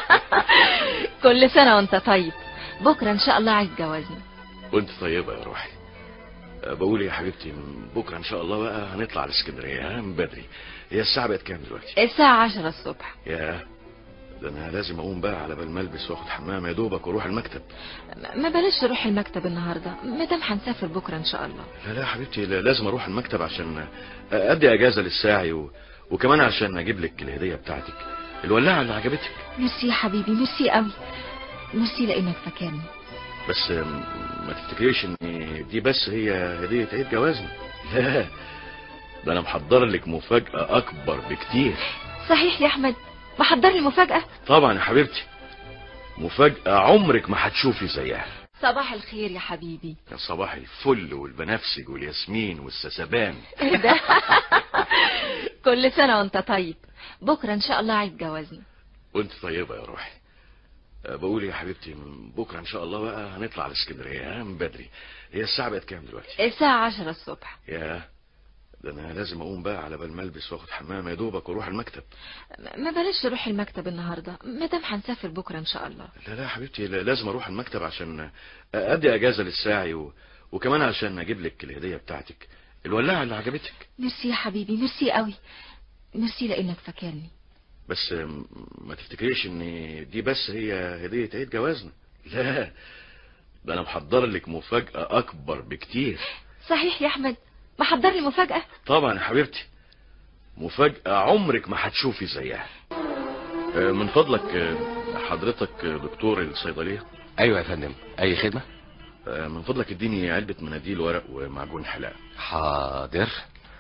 كل سنه وانت طيب. بكره ان شاء الله عيد جوازنا. وانت طيبه يا روحي. بقول يا حبيبتي بكره ان شاء الله بقى هنطلع على اسكندريه من بدري. هي الساعه بقت كام دلوقتي؟ الساعه عشرة الصبح. يا ده انا لازم اقوم بقى على بال ما البس واخد حمام يا دوبك واروح المكتب. ما بلاش تروح المكتب النهارده ما دام هنسافر بكره ان شاء الله. لا لا يا حبيبتي لازم اروح المكتب عشان ادي اجازه للساعي و... وكمان عشان اجيب لك الهديه بتاعتك الولاعه اللي عجبتك. ميرسي يا حبيبي ميرسي قوي. ميرسي لانك فاكرني. بس ما تفتكريش ان دي بس هي هديه عيد جوازنا. لا ده انا محضر لك مفاجاه اكبر بكتير. صحيح يا احمد محضر لي مفاجاه؟ طبعا يا حبيبتي مفاجاه عمرك ما هتشوفي زيها. صباح الخير يا حبيبي. يا صباح الفل والبنفسج والياسمين والسسبان. ايه ده؟ كل سنه وانت طيب. بكره ان شاء الله عيد جوازنا. وانت طيبه يا روحي. بقول يا حبيبتي بكره ان شاء الله بقى هنطلع على اسكندريه من بدري. هي الساعه بقت كام دلوقتي؟ الساعه عشرة الصبح. يا ده انا لازم اقوم بقى على بال ما البس واخد حمام يا دوبك واروح المكتب. ما بلاش تروح المكتب النهارده ما دام هنسافر بكره ان شاء الله. لا لا يا حبيبتي لازم اروح المكتب عشان ادي اجازه للساعي و... وكمان عشان اجيب لك الهديه بتاعتك الولاعه اللي عجبتك. ميرسي يا حبيبي ميرسي قوي. ميرسي لانك فاكرني. بس ما تفتكريش ان دي بس هي هديه عيد جوازنا. لا ده انا محضر لك مفاجاه اكبر بكتير. صحيح يا احمد محضر لي مفاجاه؟ طبعا يا حبيبتي مفاجاه عمرك ما هتشوفي زيها. من فضلك حضرتك دكتور الصيدليه؟ ايوه يا فندم اي خدمه؟ من فضلك اديني علبه مناديل ورق ومعجون حلاقه. حاضر.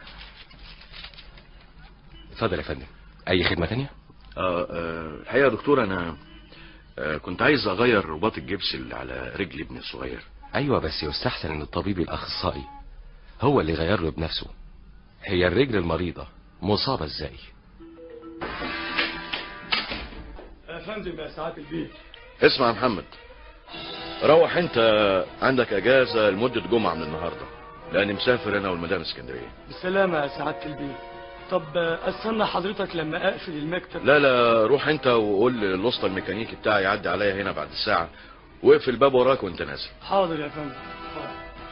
اتفضل يا فندم اي خدمه تانية؟ اه الحقيقه يا دكتور انا آه كنت عايز اغير رباط الجبس اللي على رجل ابني الصغير. ايوه بس يستحسن ان الطبيب الاخصائي هو اللي يغير له بنفسه. هي الرجل المريضه مصابه ازاي؟ يا فندم يا سعاده البيت. اسمع يا محمد روح انت عندك اجازه لمده جمعه من النهارده لاني مسافر انا والمدام اسكندريه. بالسلامه يا سعاده البيت. طب استنى حضرتك لما اقفل المكتب؟ لا لا روح انت وقول للاسطى الميكانيكي بتاعي يعدي عليا هنا بعد الساعه واقفل الباب وراك وانت نازل. حاضر يا فندم. حاضر.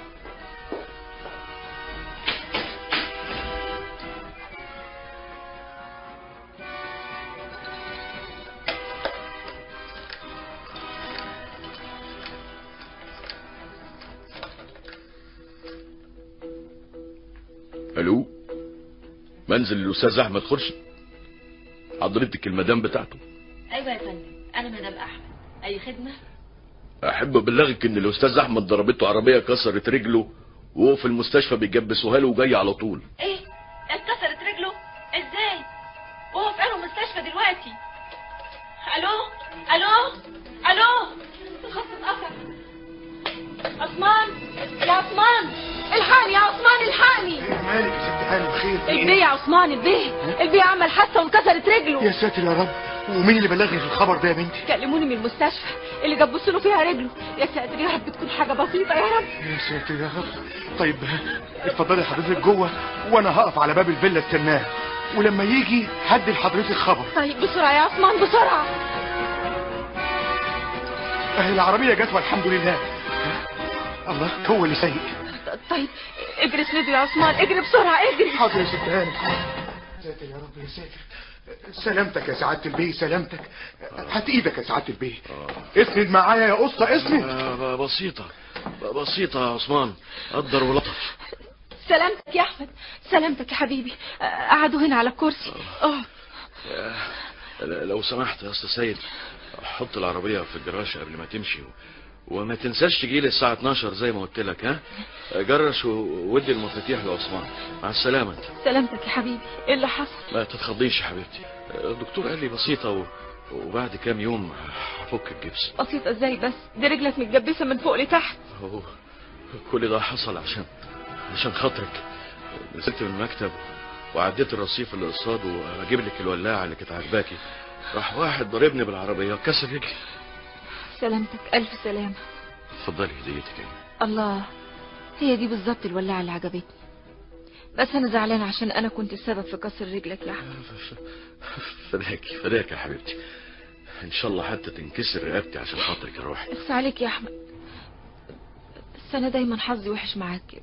الو منزل الاستاذ احمد خرشي حضرتك المدام بتاعته؟ ايوه يا فندم انا مدام احمد. اي خدمه؟ احب ابلغك ان الاستاذ احمد ضربته عربيه كسرت رجله وهو في المستشفى بيجبسوها له وجاي على طول. ايه اتكسرت رجله؟ ازاي؟ وهو في انه مستشفى دلوقتي. الو الو الو الخط اتقطع. عثمان يا عثمان الحقني يا عثمان الحقني. مالك يا ست هانم خير؟ البيه يا عثمان البيه البيه عمل حادثه وانكسرت رجله. يا ساتر يا رب، ومين اللي بلغني في الخبر ده يا بنتي؟ كلموني من المستشفى اللي جبسوا له فيها رجله. يا ساتر يا رب تكون حاجه بسيطه يا رب. يا ساتر يا رب. طيب اتفضلي حضرتك جوه وانا هقف على باب الفيلا استناه، ولما يجي هدي لحضرتك خبر. طيب بسرعه يا عثمان بسرعه. اهي العربيه جت والحمد لله. الله هو اللي سايق. طيب اجري اسنده يا عثمان اجري بسرعه اجري. حاضر يا ست هانم. ساتر يا رب يا ساتر. سلامتك يا سعادة البيه سلامتك. هات ايدك يا سعادة البيه. اسند معايا يا قصة اسند. آه بسيطة بسيطة يا عثمان، قدر ولطف. سلامتك يا احمد سلامتك يا حبيبي. قعدوا هنا على الكرسي. اه لو سمحت يا استاذ سيد، حط العربية في الجراج قبل ما تمشي، وما تنساش تجيلي الساعة اتناشر زي ما قلت لك. ها جرش وودي المفاتيح لعثمان. مع السلامة انت. سلامتك يا حبيبي. ايه اللي حصل؟ ما تتخضيش يا حبيبتي، الدكتور قال لي بسيطة و... وبعد كام يوم هفك الجبس. بسيطة ازاي بس؟ دي رجلك متجبسة من فوق لتحت. هو كل ده حصل عشان عشان خاطرك. نزلت من المكتب وعديت الرصيف اللي قصاده واجيب لك الولاعة اللي كانت عاجباكي، راح واحد ضربني بالعربية وكسر رجلي. سلامتك الف سلامة. اتفضلي هديتك. الله هي دي بالظبط الولاعة اللي عجبتني، بس انا زعلانة عشان انا كنت السبب في كسر رجلك يا احمد. فداك فداك يا حبيبتي، ان شاء الله حتى تنكسر رقبتي عشان خاطرك يا روحي. اخس عليك يا احمد، بس انا دايما حظي وحش معاك كده.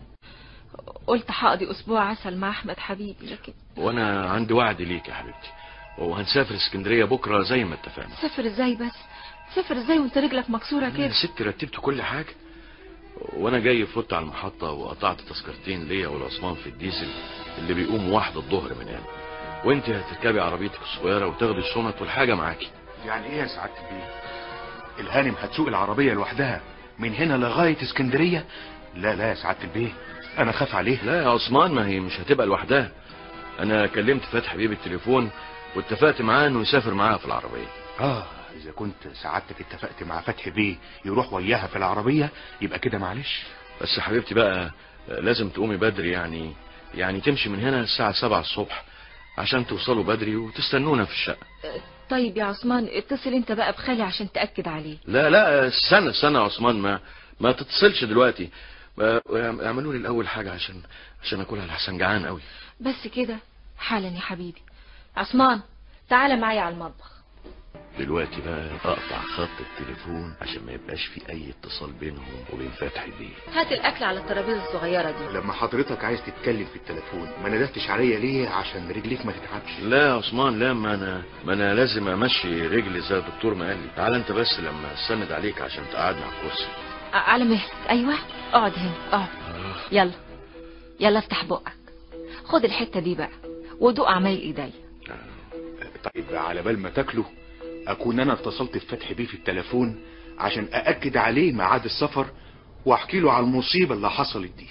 قلت هقضي اسبوع عسل مع احمد حبيبي، لكن وانا عندي وعد ليك يا حبيبتي، وهنسافر اسكندرية بكرة زي ما اتفقنا. سافر ازاي بس؟ سافر ازاي وانت رجلك مكسورة كده؟ يا ستي رتبت كل حاجة، وانا جاي فوت على المحطة وقطعت تذكرتين ليا والعثمان في الديزل اللي بيقوم واحد الظهر من هنا، وانت هتركبي عربيتك الصغيرة وتاخدي الشنط والحاجة معاكي. يعني ايه يا سعادة البيه؟ الهانم هتسوق العربية لوحدها من هنا لغاية اسكندرية؟ لا لا يا سعادة البيه انا خاف عليه. لا يا عثمان، ما هي مش هتبقى لوحدها. انا كلمت فتحي بيه بالتليفون واتفقت معاه انه يسافر معاها في العربية. اه اذا كنت سعادتك اتفقت مع فتحي بيه يروح وياها في العربية يبقى كده معلش. بس يا حبيبتي بقى لازم تقومي بدري، يعني يعني تمشي من هنا الساعة سبعة الصبح عشان توصلوا بدري وتستنونا في الشقة. طيب يا عثمان اتصل انت بقى بخالي عشان تأكد عليه. لا لا استنى استنى يا عثمان، ما ما تتصلش دلوقتي، اعملوا لي الاول حاجة عشان عشان اكلها لحسن جعان قوي. بس كده حالا يا حبيبي. عثمان تعالى معايا على المطبخ دلوقتي بقى. اقطع خط التليفون عشان ما يبقاش في اي اتصال بينهم وبين فتحي بيه. هات الاكل على الترابيزه الصغيره دي. لما حضرتك عايز تتكلم في التليفون ما ندهتش عليا ليه؟ عشان رجليك ما تتعبش. لا يا عثمان لا، ما انا ما انا لازم امشي رجلي زي الدكتور ما قال لي. تعال انت بس لما اسند عليك عشان تقعدنا على الكرسي. على مهلك. ايوه اقعد هنا اقعد. آه. يلا يلا افتح بقك، خد الحته دي بقى ودوق عمايل ايديا. آه. طيب على بال ما تاكله اكون انا اتصلت بفتحي بيه في التليفون عشان ااكد عليه ميعاد السفر واحكي له على المصيبه اللي حصلت دي.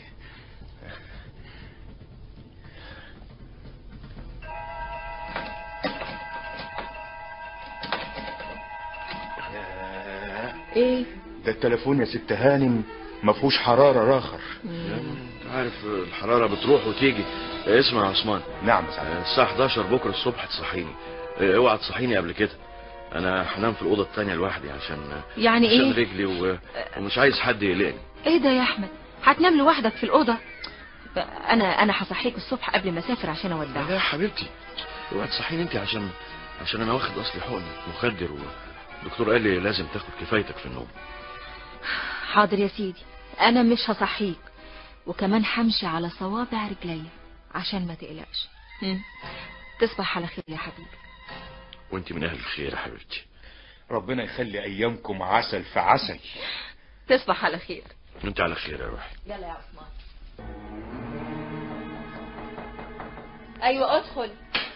ايه ده التليفون يا ست هانم ما فيهوش حراره راخر. انت عارف الحراره بتروح وتيجي. اسمع يا عثمان. نعم يا سعادة. الساعه حداشر بكره الصبح تصحيني، اوعى تصحيني قبل كده. انا هنام في الاوضه الثانيه لوحدي عشان يعني عشان ايه رجلي و... ومش عايز حد يقلقني. ايه ده يا احمد؟ هتنام لوحدك في الاوضه؟ انا انا هصحيك الصبح قبل ما اسافر عشان اودعك. لا يا حبيبتي اوعى تصحيني انت، عشان عشان انا واخد اصلي حقن مخدر والدكتور قال لي لازم تاخد كفايتك في النوم. حاضر يا سيدي، انا مش هصحيك، وكمان همشي على صوابع رجليا عشان ما تقلقش. تصبح على خير يا حبيبي. وانت من اهل الخير يا حبيبتي. ربنا يخلي ايامكم عسل في عسل. تصبح على خير. انت على خير يا روحي. يلا يا عثمان. ايوه ادخل.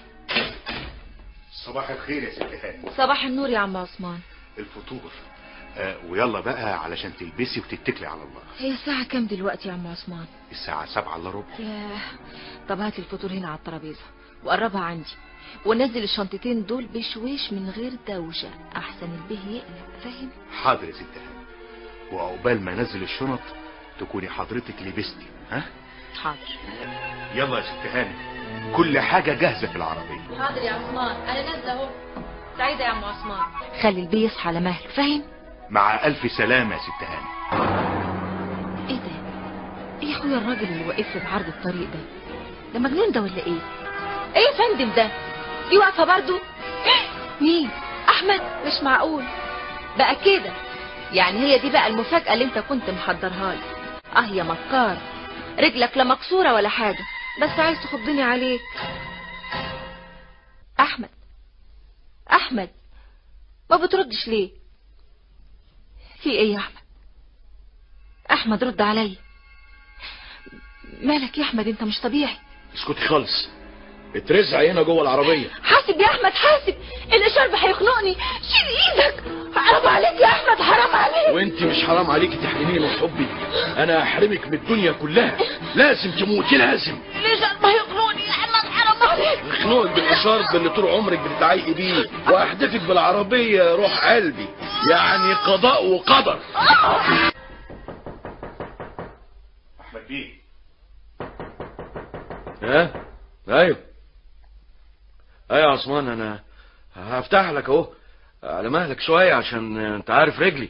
صباح الخير يا ست هانم. صباح النور يا عم عثمان. الفطور آه ويلا بقى علشان تلبسي وتتكلي على الله. هي الساعة كام دلوقتي يا عم عثمان؟ الساعة سبعة الا ربع. ياه، طب هات الفطور هنا على الترابيزة وقربها عندي ونزل الشنطتين دول بشويش من غير دوشة احسن البيه يقلق، فاهم؟ حاضر يا ست هانم، وعقبال ما انزل الشنط تكوني حضرتك لبستي. ها حاضر. يلا يا ست هانم، كل حاجة جاهزة في العربية. حاضر يا عثمان، انا نازله اهو. سعيدة يا عم عثمان. خلي البيه يصحى على مهله، فاهم؟ مع الف سلامة يا ست هانم. ايه ده؟ ايه يا اخويا الراجل اللي واقف في عرض الطريق ده؟ ده مجنون ده ولا ايه؟ ايه يا فندم ده؟ دي واقفه برضو؟ مين؟ احمد؟ مش معقول بقى كده. يعني هي دي بقى المفاجأة اللي انت كنت محضرها لي؟ اه يا مكار، رجلك لا مكسورة ولا حاجة، بس عايز تخضني عليك. احمد احمد ما بتردش ليه؟ في ايه يا احمد؟ احمد رد عليا. مالك يا احمد؟ انت مش طبيعي. اسكتي خالص، اترزعي هنا جوه العربيه. حاسب يا احمد حاسب، الاشارب هيخنقني. شيل ايدك، حرام عليك يا احمد، حرام عليك. وانت مش حرام عليكي تحرميني من حبي؟ انا هحرمك من الدنيا كلها، لازم تموتي لازم. الاشارب هيخنقني يا احمد، حرام عليك. اخنقك بالاشارب اللي طول عمرك بتتعايقي بيه، واحدفك بالعربيه يا روح قلبي، يعني قضاء وقدر. احمد بيه. ها ايوه ايوه يا عثمان، انا هفتح لك اهو على مهلك شويه عشان انت عارف رجلي.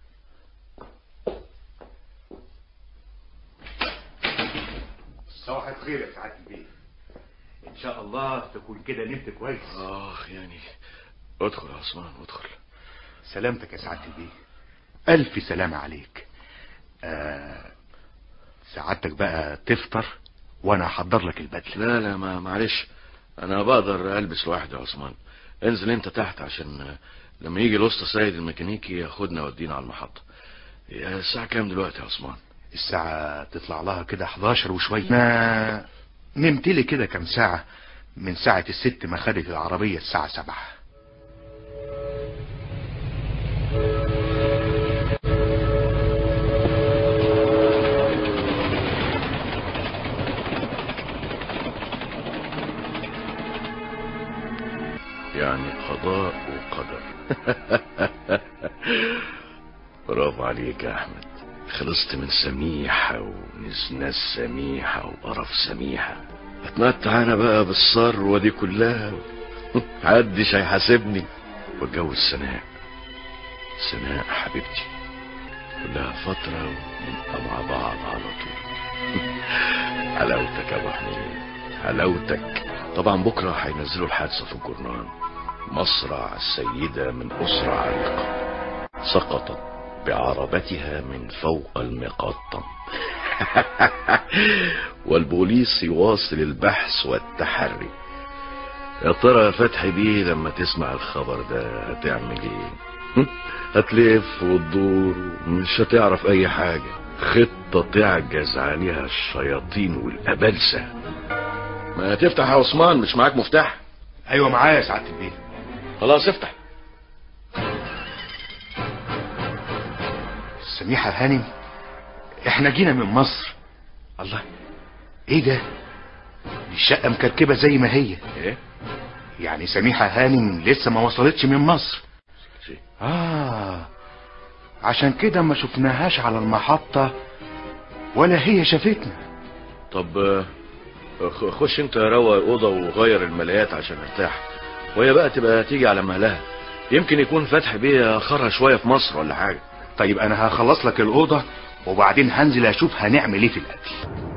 صباح الخير يا سعاده البيه، ان شاء الله تكون كده نمت كويس. اخ يعني ادخل يا عثمان ادخل. سلامتك يا سعاده البيه، الف سلامه عليك. آه سعادتك بقى تفطر وانا احضر لك البدله. لا لا ما معلش، انا بقدر البس لوحدي يا عثمان. انزل انت تحت عشان لما يجي الوسط سيد الميكانيكي ياخدنا ودينا على المحطه. الساعه كام دلوقتي يا عثمان؟ الساعه تطلع لها كده حداشر وشويه. ما نمت لي كده كام ساعه من ساعه الست ما خدت العربيه الساعه سبعة. يعني قضاء وقدر. برافو عليك يا احمد، خلصت من سميحة ونسناس سميحة وقرف سميحة. اتمتع انا بقى بالثروة دي كلها، محدش هيحاسبني. واتجوز سناء. سناء حبيبتي كلها فترة ونبقى مع بعض على طول. حلاوتك يا ابو حميد حلاوتك. طبعا بكرة هينزلوا الحادثة في الجورنال. مصرع السيدة من أسرة عريقة سقطت بعربتها من فوق المقطم. والبوليس يواصل البحث والتحري. يا ترى يا فتحي بيه لما تسمع الخبر ده هتعمل ايه؟ هتلف وتدور ومش هتعرف اي حاجة. خطة تعجز عليها الشياطين والأبلسة. ما تفتح يا عثمان، مش معاك مفتاح؟ ايوه معايا يا سعاده البيه. خلاص افتح. سميحة هانم، احنا جينا من مصر. الله، ايه ده؟ دي الشقة مكركبة زي ما هي. ايه؟ يعني سميحة هانم لسه ما وصلتش من مصر. شيء. اه عشان كده ما شفناهاش على المحطة ولا هي شافتنا. طب خش انت روق الأوضة وغير الملايات عشان ارتاح، وهي بقى تبقى تيجي على مهلها. يمكن يكون فتحي بيه اخرها شوية في مصر ولا حاجة. طيب انا هخلص لك الأوضة وبعدين هنزل اشوف هنعمل ايه في الاكل.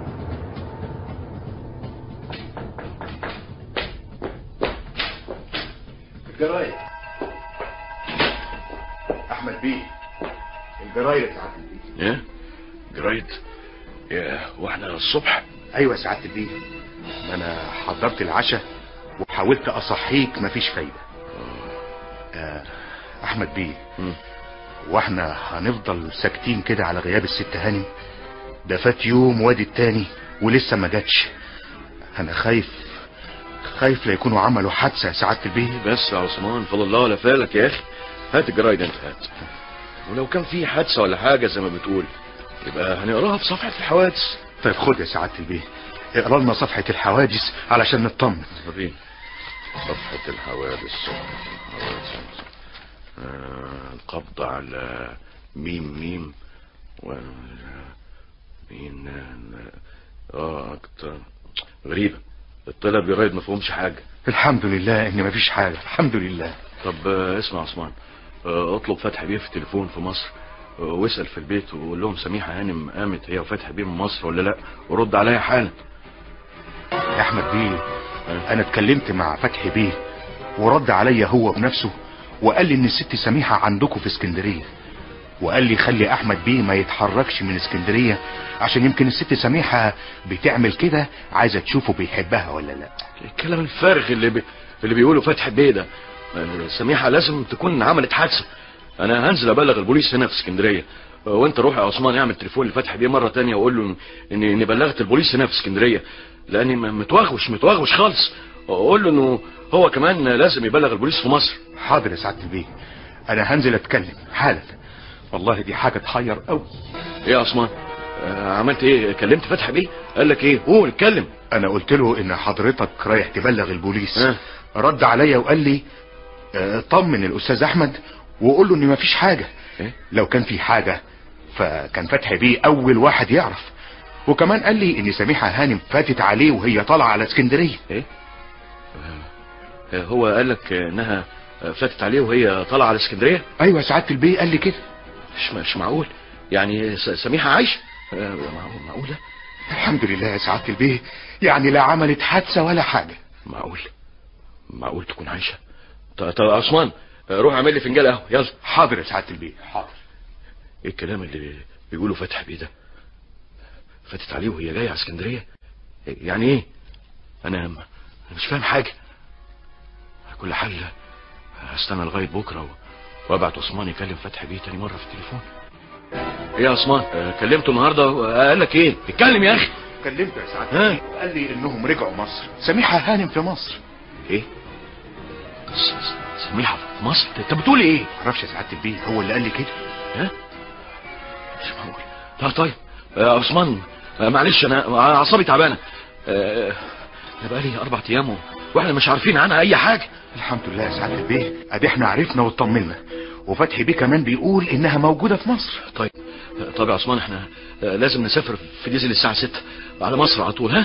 الجرايد احمد بيه، الجرايد يا سعاده البيه. ايه جرايد؟ يا واحنا الصبح؟ ايوه يا سعاده البيه، ما انا حضرت العشاء وحاولت اصحيك مفيش فايده. آه احمد بيه، م. واحنا هنفضل ساكتين كده على غياب الست هانم؟ ده فات يوم وادي التاني ولسه ما جاتش. انا خايف خايف لا يكونوا عملوا حادثه يا سعاده البيه. بس يا عثمان فضل الله ولا فالك يا اخي. هات الجرايد انت هات، ولو كان في حادثه ولا حاجه زي ما بتقول يبقى هنقراها في صفحه الحوادث. طيب خد يا سعاده البيه، اقرا لنا صفحه الحوادث علشان نطمن. وريني. صحة الحوادث. آه القبض على ميم ميم و مين اه اكتر غريبة. الطلب يرايد ما فهمش حاجة. الحمد لله ان مفيش حاجة، الحمد لله. طب اسمع عثمان، اطلب فتحي بيه في التليفون في مصر، واسأل في البيت وقول لهم سميحة هانم قامت هي وفتحي بيه من مصر ولا لا، ورد عليا حالا. يا احمد بيه، انا اتكلمت مع فتحي بيه ورد عليا هو بنفسه وقال لي ان الست سميحة عندكم في اسكندرية، وقال لي خلي احمد بيه ما يتحركش من اسكندرية عشان يمكن الست سميحة بتعمل كده عايزة تشوفه بيحبها ولا لا. الكلام الفارغ اللي بي... اللي بيقوله فتحي بيه ده. سميحة لازم تكون عملت حادثة. انا هنزل ابلغ البوليس هنا في اسكندرية، وانت روح يا عثمان اعمل تليفون لفتحي بيه مرة تانية وقول له ان اني بلغت البوليس هنا في اسكندرية، لاني متوغوش متوغوش خالص. قول له انه هو كمان لازم يبلغ البوليس في مصر. حاضر يا سعادة البيه، انا هنزل اتكلم حالا. والله دي حاجة تحير قوي. ايه يا عثمان، آه عملت ايه؟ كلمت فتحي بيه؟ قال لك ايه؟ قول اتكلم. انا قلت له ان حضرتك رايح تبلغ البوليس. أه؟ رد عليا وقال لي اه طمن الاستاذ احمد وقول له ان مفيش حاجة. إيه؟ لو كان في حاجة فكان فتحي بيه اول واحد يعرف. وكمان قال لي ان سميحة هانم فاتت عليه وهي طالعة على اسكندرية. ايه آه هو قال لك انها فاتت عليه وهي طالعة على اسكندرية؟ ايوه سعادة البيه قال لي كده. مش مش معقول، يعني سميحة عايشة؟ آه معقولة؟ الحمد لله يا سعادة البيه، يعني لا عملت حادثة ولا حاجة. معقول معقول تكون عايشة؟ طب عثمان روح اعمل لي فنجان قهوة يلا. حاضر يا سعادة البيه حاضر. ايه الكلام اللي بيقوله فتحي بيه ده؟ فاتت عليه وهي جاية على اسكندرية؟ يعني ايه؟ انا مش فاهم حاجة. كل حال هستنى لغاية بكرة وابعت عثمان يكلم فتحي بيه تاني مرة في التليفون. ايه يا عثمان، آه كلمته النهاردة قال لك ايه؟ اتكلم يا اخي. كلمته يا سعادة البيه وقال لي انهم رجعوا مصر، سميحة هانم في مصر. ايه؟ سميحة في مصر؟ انت بتقول ايه؟ معرفش يا سعادة البيه، هو اللي قال لي كده. ها؟ مش معقول. لا طيب يا عثمان آه معلش انا اعصابي تعبانة. آه انا بقالي اربع ايام واحنا مش عارفين عنها اي حاجة. الحمد لله يا سعادة البيه، ادي احنا عرفنا واطمنا، وفتحي بيه كمان بيقول انها موجودة في مصر. طيب طب يا عثمان احنا لازم نسافر في ديزل الساعة ستة على مصر على طول. ها؟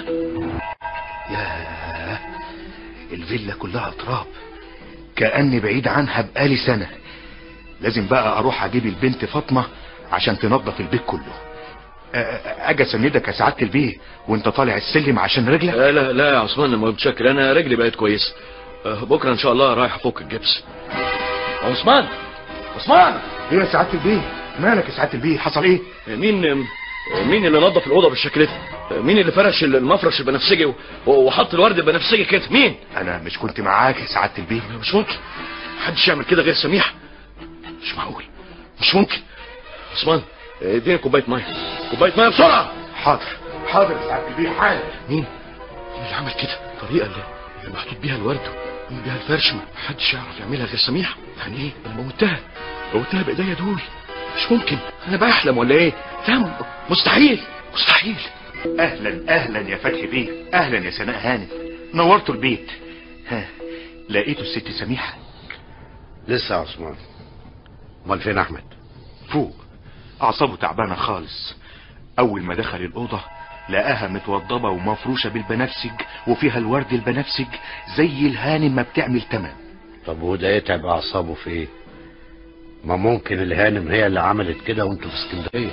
ياه، الفيلا كلها تراب، كأني بعيد عنها بقالي سنة. لازم بقى اروح اجيب البنت فاطمة عشان تنظف البيت كله. اجي اسندك يا سعادة البيه وانت طالع السلم عشان رجلك؟ لا لا يا عثمان انا متشكر، انا رجلي بقت كويسة. بكرة ان شاء الله رايح افك الجبس. عثمان عثمان ايه يا سعادة البيه؟ مالك يا سعادة البيه؟ حصل ايه؟ مين مين اللي نظف الأوضة بالشكل ده؟ مين اللي فرش المفرش البنفسجي وحط الورد البنفسجي كده؟ مين؟ انا مش كنت معاك يا سعادة البيه؟ مش ممكن محدش يعمل كده غير سميحة. مش معقول، مش ممكن. عثمان اديني كوباية مية، كوباية مية بسرعة. حاضر حاضر يا سعادة البيه حالا. مين مين اللي عمل كده؟ الطريقة اللي, اللي محطوط بيها الورد ومن بيها الفرش محدش يعرف يعملها غير سميحة. يعني ايه؟ انا موتها موتها بايديا دول. مش ممكن، انا بحلم ولا ايه؟ لا مستحيل مستحيل. اهلا اهلا يا فتحي بيه، اهلا يا سناء هانم، نورتوا البيت. ها لقيتوا الست سميحة؟ لسه يا عثمان. امال فين احمد؟ فوق، اعصابه تعبانة خالص. اول ما دخل الاوضة لقاها متوضبة ومفروشة بالبنفسج وفيها الورد البنفسج زي الهانم ما بتعمل تمام. طب وده يتعب اعصابه في ايه؟ ما ممكن الهانم هي اللي عملت كده وانتوا في اسكندريه.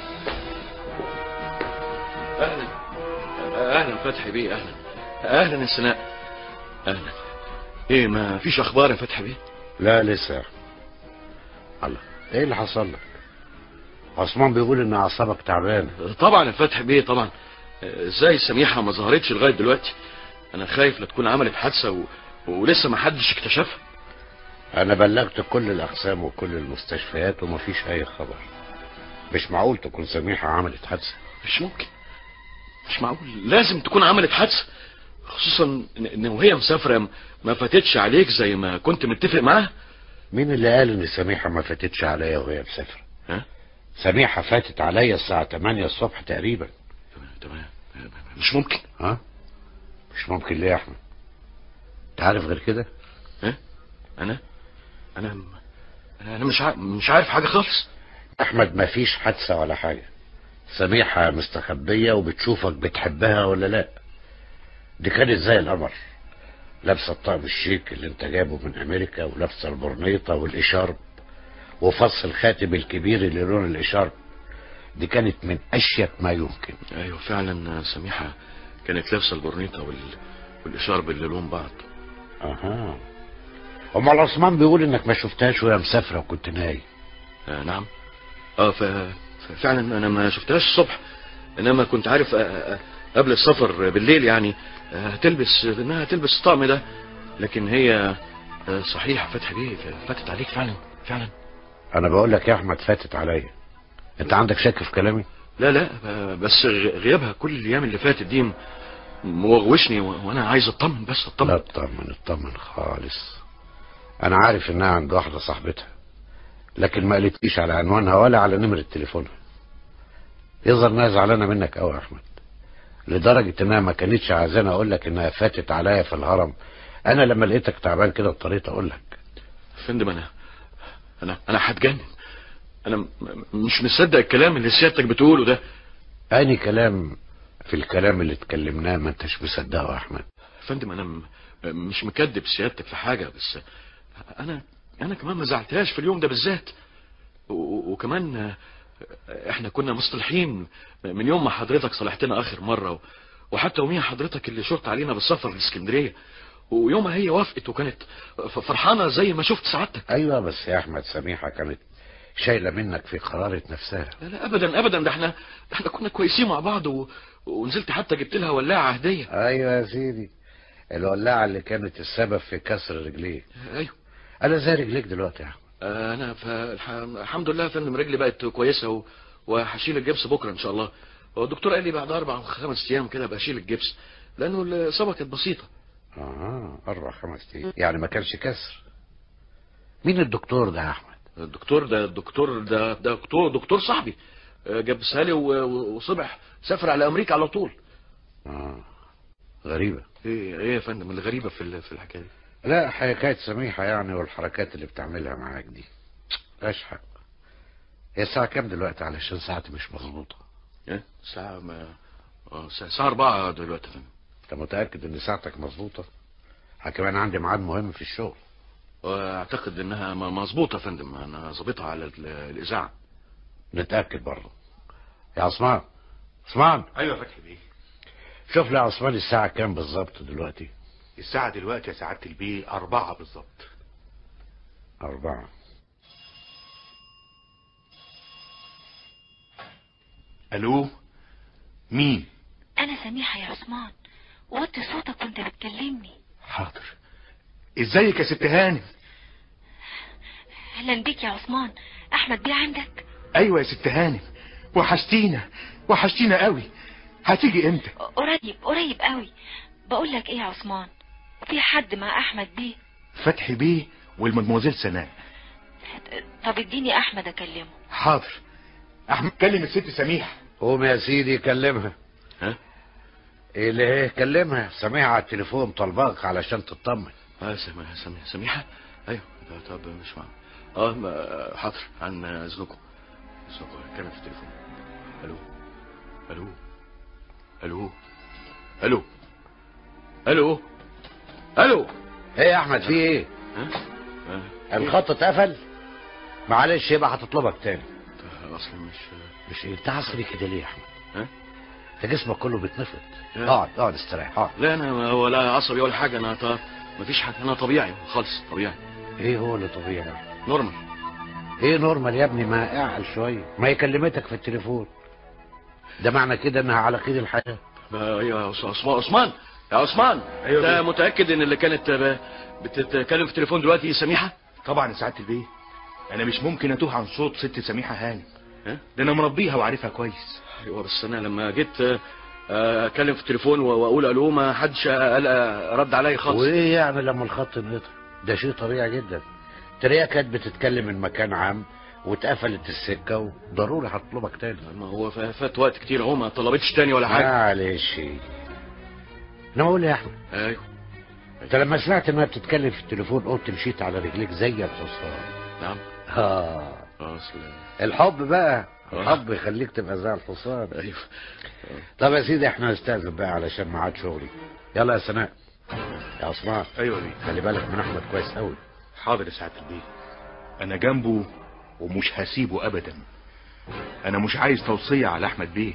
اهلا اهلا فتحي بيه، اهلا اهلا يا سناء، اهلا. ايه ما فيش اخبار يا فتحي بيه؟ لا لسه. الله، ايه اللي حصل لك؟ عثمان بيقول ان اعصابك تعبانه. طبعا يا فتحي بيه طبعا. ازاي سميحة ما ظهرتش لغايه دلوقتي؟ انا خايف لا تكون عملت حادثه و... ولسه ما حدش اكتشفها. انا بلغت كل الاقسام وكل المستشفيات ومفيش اي خبر. مش معقول تكون سميحة عملت حادثه. مش ممكن، مش معقول، لازم تكون عملت حادثه، خصوصا ان وهي مسافره ما فاتتش عليك زي ما كنت متفق معاها. مين اللي قال ان سميحة ما فاتتش عليا وهي مسافره؟ ها؟ سميحة فاتت عليا الساعه تمانية الصبح تقريبا. تمام، مش ممكن. ها؟ مش ممكن ليه يا احمد؟ انت عارف غير كده؟ ايه انا انا انا مش عارف مش عارف حاجه خالص. احمد ما فيش حادثه ولا حاجه. سميحه مستخبيه وبتشوفك بتحبها ولا لا. دي كانت زي القمر، لابسه الطقم الشيك اللي انت جايبه من امريكا، ولابسه البرنيطه والاشارب وفص الخاتم الكبير اللي لون الاشارب. دي كانت من اشيك ما يمكن. ايوه فعلا سميحه كانت لابسه البرنيطه وال... والاشارب اللي لون بعض. اها. امال عثمان بيقول انك ما شفتهاش وهي مسافره وكنت نايم. آه نعم. اه ف... فعلا انا ما شفتهاش الصبح، انما كنت عارف قبل السفر بالليل يعني هتلبس انها تلبس الطقم ده، لكن هي صحيح فتحي بيه فاتت عليك فعلا فعلا. انا بقول لك يا احمد فاتت عليا. انت عندك شك في كلامي؟ لا لا بس غيابها كل الايام اللي فاتت دي موغوشني وانا عايز اطمن بس اطمن. لا اطمن اطمن خالص. انا عارف انها عند واحده صاحبتها، لكن ما قالتليش على عنوانها ولا على نمره تليفونها. يظهر انها زعلانه منك قوي يا احمد، لدرجه انها ما كانتش عايزاني اقول لك انها فاتت عليا في الهرم. انا لما لقيتك تعبان كده اضطريت اقول لك. فندم انا انا انا هتجنن. انا مش مصدق الكلام اللي سيادتك بتقوله ده. اني كلام في الكلام اللي اتكلمناه ما انتش مصدقه يا احمد. فندم انا مش مكذب سيادتك في حاجه، بس انا انا كمان ما زعلتهاش في اليوم ده بالذات. وكمان احنا كنا مصطلحين من يوم ما حضرتك صالحتنا اخر مره، وحتى يوميها حضرتك اللي شرط علينا بالسفر لاسكندريه، ويومها هي وافقت وكانت فرحانه زي ما شفت سعادتك. ايوه بس يا احمد سميحه كانت شايله منك في قرارة نفسها. لا لا ابدا ابدا، ده احنا احنا كنا كويسين مع بعض و... ونزلت حتى جبت لها ولاعه هديه. ايوه يا سيدي، الولاعه اللي كانت السبب في كسر رجليك. ايوه. انا زي رجليك دلوقتي يا احمد. انا فالحمد لله يا فندم رجلي بقت كويسه و... وهشيل الجبس بكره ان شاء الله. هو الدكتور قال لي بعد اربع او خمس ايام كده ابقى اشيل الجبس، لانه الاصابه كانت بسيطه. اه اربع خمس ايام يعني ما كانش كسر. مين الدكتور ده يا احمد؟ الدكتور ده الدكتور ده ده دكتور دكتور صاحبي جاب سالي وصبح سافر على امريكا على طول. اه غريبه. ايه ايه يا فندم اللي غريبه في في الحكايه دي؟ لا حكايه سميحه يعني والحركات اللي بتعملها معاك دي ملهاش حق. هي الساعه كام دلوقتي علشان ساعتي مش مظبوطه؟ ايه الساعه ما اه الساعه أربعة دلوقتي يا فندم. انت متاكد ان ساعتك مظبوطه؟ كمان عندي ميعاد مهم في الشغل. واعتقد انها مظبوطه يا فندم، انا ظابطها على الاذاعه. نتاكد برضه. يا عثمان عثمان. ايوه فتحي بيه. شوف لي يا عثمان الساعه كام بالظبط دلوقتي؟ الساعه دلوقتي يا سعاده البيه أربعة بالظبط. أربعة. الو مين؟ انا سميحه يا عثمان، وطي صوتك وانت بتكلمني. حاضر. ازيك يا ست هانم؟ اهلا بيك يا عثمان. احمد بيه عندك؟ ايوه يا ست هانم، وحشتينا وحشتينا قوي. هتيجي امتى؟ قريب قريب قوي. بقول لك ايه يا عثمان، في حد مع احمد بيه؟ فتحي بيه والمدموزيل سناء. طب اديني احمد اكلمه. حاضر. احمد كلم الست سميحه. قوم يا سيدي كلمها. ها ايه اللي هي كلمها؟ سميحه على التليفون طلباك علشان تطمن. اه سميحه سميحه سميحه ايوه. طب مش معايا. اه حاضر عن اذنكم. اذنكم اتكلم في التليفون. الو الو الو الو الو الو. ايه يا احمد في ايه؟ ها اه؟ الخط اتقفل؟ معلش يبقى هتطلبك تاني. اصلا مش مش ايه انت عصري كده ليه يا احمد؟ ها انت جسمك كله بيتنفض. اقعد اقعد استريح اقعد. لا انا ولا عصبي ولا حاجه، انا طب مفيش حاجه، انا طبيعي خالص طبيعي. ايه هو اللي طبيعي؟ نورمال. ايه نورمال يا ابني؟ ما اعقل شويه، ما هي كلمتك في التليفون، ده معنى كده انها على قيد الحياه. ايوه يا عثمان عثمان يا عثمان. ايوه انت متاكد ان اللي كانت بتتكلم في التليفون دلوقتي سميحه؟ طبعا يا سعاده البيه، انا مش ممكن اتوه عن صوت ست سميحه هانم. ده انا مربيها وعارفها كويس. ايوه بس انا لما جيت اتكلم في التليفون واقول الو ما حدش رد عليا خالص. وايه يعني لما الخط انقطع؟ ده شيء طبيعي جدا. تلاقيها كانت بتتكلم من مكان عام واتقفلت السكه وضروري هتطلبك تاني. ما هو فات وقت كتير اهو ما طلبتش تاني ولا حاجه. معلش. انا بقول يا احمد. ايوه انت لما سمعت انها بتتكلم في التليفون قلت مشيت على رجليك زي الحصان. نعم. اه اصل الحب بقى، آه. الحب يخليك تبقى زي الحصان. ايوه. طب يا سيدي احنا نستأذن بقى علشان ميعاد شغلي. يلا يا سناء. يا عثمان. ايوه بيه. خلي بالك من احمد كويس قوي. حاضر يا سعاده البيه، انا جنبه ومش هسيبه ابدا. انا مش عايز توصيه على احمد بيه.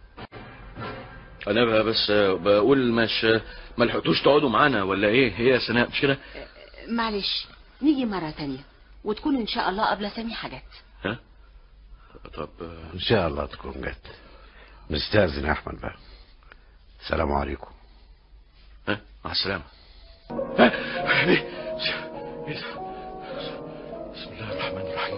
انا بس بقول مش ما لحقتوش تقعدوا معانا ولا ايه؟ هي يا سناء مش كده؟ معلش نيجي مرة تانية وتكون ان شاء الله قبل سميحة جت. ها؟ طب ان شاء الله تكون جت. نستأذن يا احمد بقى. السلام عليكم. ها؟ مع السلامة. ها؟ ايه؟ ايه ده؟ بسم الله الرحمن الرحيم.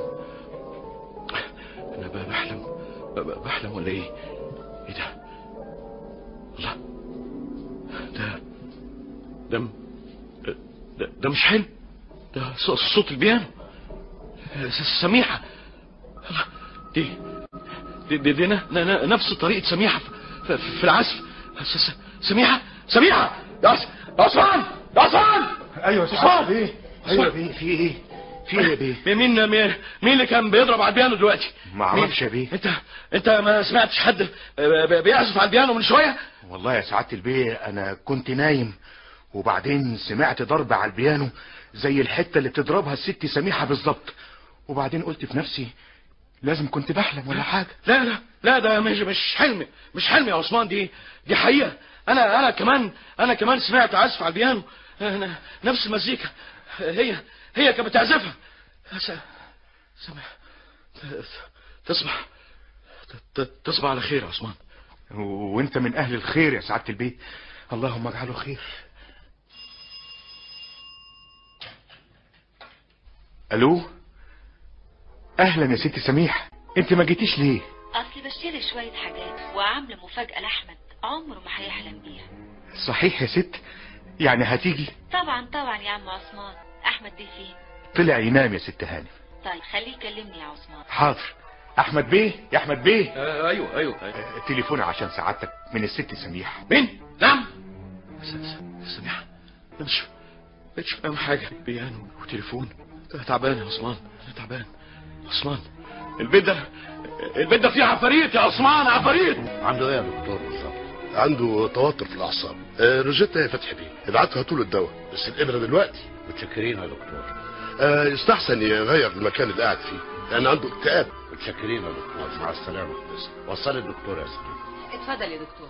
انا بقى بحلم بقى بحلم ولا ايه؟ ايه ده؟ الله، ده ده ده, ده مش حلم، ده صوت البيانو. سميحة. الله، دي دي, دي, دي نفس طريقة سميحة في, في, في العزف. سميحة سميحة يا عثمان يا عثمان. ايوه يا سعاده البيه. ايوه بيه. في ايه؟ في ايه يا بيه؟ مين مين مين اللي كان بيضرب على البيانو دلوقتي؟ ما اعرفش يا بيه. انت انت ما سمعتش حد بيعزف على البيانو من شويه؟ والله يا سعاده البيه انا كنت نايم وبعدين سمعت ضرب على البيانو زي الحته اللي بتضربها الست سميحه بالظبط، وبعدين قلت في نفسي لازم كنت بحلم ولا حاجه. لا لا لا ده مش مش حلم، مش حلم يا عثمان، دي دي حقيقه. انا انا كمان انا كمان سمعت عزف على البيانو، أنا نفس المزيكا هي هي كانت بتعزفها. سمع تصبح تصبح على خير يا عثمان. وانت من اهل الخير يا سعاده البيه، اللهم اجعله خير. الو، اهلا يا ست سميح، انت ما جيتيش ليه؟ اصل بشتري شويه حاجات وعامله مفاجاه لاحمد عمره ما هيحلم بيها. صحيح يا ست؟ يعني هتيجي؟ طبعا طبعا يا عم عثمان. احمد بيه فين؟ طلع ينام يا ست هانم. طيب خليه يكلمني يا عثمان. حاضر. احمد بيه، يا احمد بيه. آه ايوه ايوه, أيوة. آه تليفوني عشان سعادتك من الست سميحه. مين؟ نعم. سميحه انا مش مش فاهم حاجه. بيانو وتليفون. تعبان يا عثمان، انا تعبان. عثمان البيت ده البيت ده فيه عفاريت يا عثمان، عفاريت. عنده ايه يا دكتور بالظبط؟ عنده توتر في الاعصاب. آه روجيتا يا فتحي بيه ابعتها طول الدواء بس الابره دلوقتي. متشكرين يا دكتور. آه يستحسن يغير المكان اللي قاعد فيه لان عنده اكتئاب. متشكرين يا دكتور. مع السلامه. وصل الدكتور يا سيدي. اتفضل يا دكتور.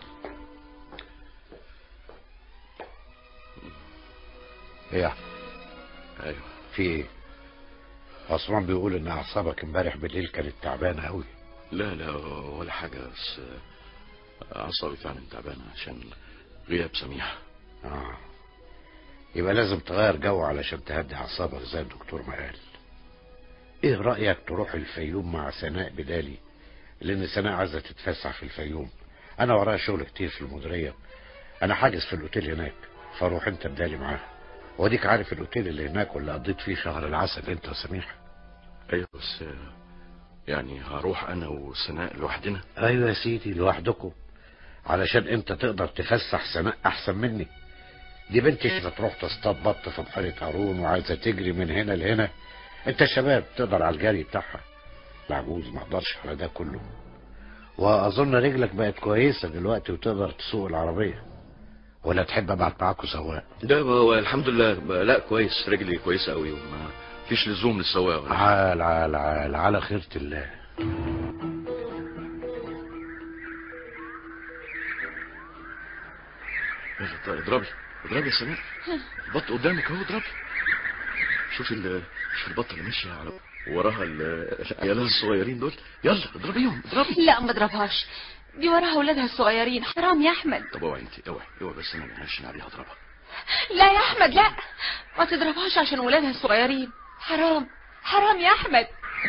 ايه؟ ايوه في ايه؟ عثمان بيقول ان اعصابك امبارح بالليل كانت تعبانه قوي. لا لا ولا حاجه، بس اعصابي فعلا تعبانه عشان غياب سميحه. اه يبقى لازم تغير جو علشان تهدي اعصابك زي الدكتور ما قال. ايه رايك تروح الفيوم مع سناء بدالي؟ لان سناء عايزه تتفسح في الفيوم. انا ورايا شغل كتير في المديريه، انا حاجز في الاوتيل هناك، فروح انت بدالي معاها. واديك عارف الاوتيل اللي هناك واللي قضيت فيه شهر العسل انت وسميحه. ايوه بس يعني هروح انا وسناء لوحدنا؟ ايوه يا سيدي لوحدكم، علشان انت تقدر تفسح سناء احسن مني. دي بنتي عايزه تروح تصطاد بط في بحيره هارون وعايزه تجري من هنا لهنا. انت شباب تقدر على الجري بتاعها، العجوز ما اقدرش على ده كله. واظن رجلك بقت كويسه دلوقتي وتقدر تسوق العربيه، ولا تحب ابعت معاكوا سواق؟ ده هو الحمد لله لا كويس، رجلي كويسه قوي وما فيش لزوم للسواق. عال عال عال على خيرة الله. اضربي اضربي يا سمير، البط قدامك اهو، اضربي. شوفي ال شوفي البطه اللي ماشيه على وراها العيال الصغيرين دول، يلا اضربيهم اضربي. لا ما اضربهاش، دي وراها ولادها الصغيرين، حرام يا احمد. طب اوعي انت، اوعي اوعي بس انا ماشي عليها اضربها. لا يا احمد لا، ما تضربهاش عشان ولادها الصغيرين، حرام حرام يا احمد.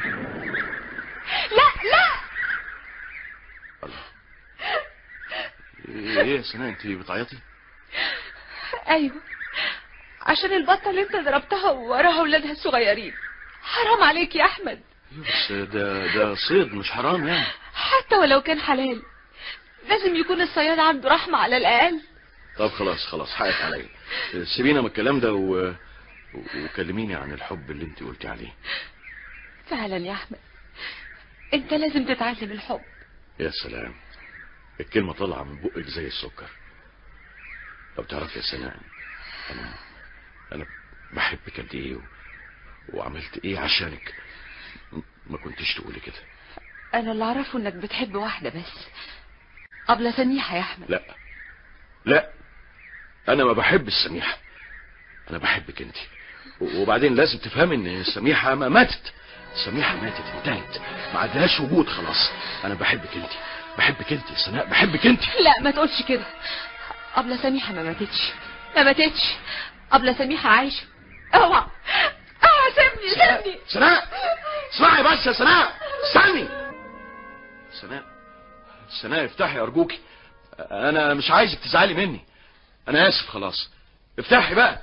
لا لا. الله، ايه يا سناء انت بتعيطي؟ ايوه عشان البطه اللي انت ضربتها وراها ولادها الصغيرين، حرام عليك يا احمد. ايوه بس ده ده صيد مش حرام يعني. حتى ولو كان حلال لازم يكون الصياد عنده رحمه على الاقل. طب خلاص خلاص حقك عليا. سيبينا من الكلام ده و... وكلميني عن الحب اللي انت قلتي عليه. فعلا يا احمد انت لازم تتعلم الحب. يا سلام، الكلمة طالعة من بقك زي السكر. طب تعرفي يا سناء، انا انا بحبك قد ايه و... وعملت ايه عشانك ما كنتش تقولي كده. انا اللي اعرفه انك بتحب واحدة بس، قبل سميحة يا احمد. لا لا، انا ما بحبش سميحة، انا بحبك انت. وبعدين لازم تفهم ان سميحة ما ماتت. سميحة ماتت، انتهت، ما عندهاش وجود خلاص. انا بحبك انت، بحبك انت يا سناء، بحبك انت. لا ما تقولش كده، قبل سميحة ما ماتتش، ما ماتتش، قبل سميحة عايشة. اوعى اوعى سيبني سيبني. سناء اسمعي بس يا سناء، استني. سناء سناء افتحي ارجوكي، انا مش عايزك تزعلي مني. انا اسف خلاص، افتحي بقى.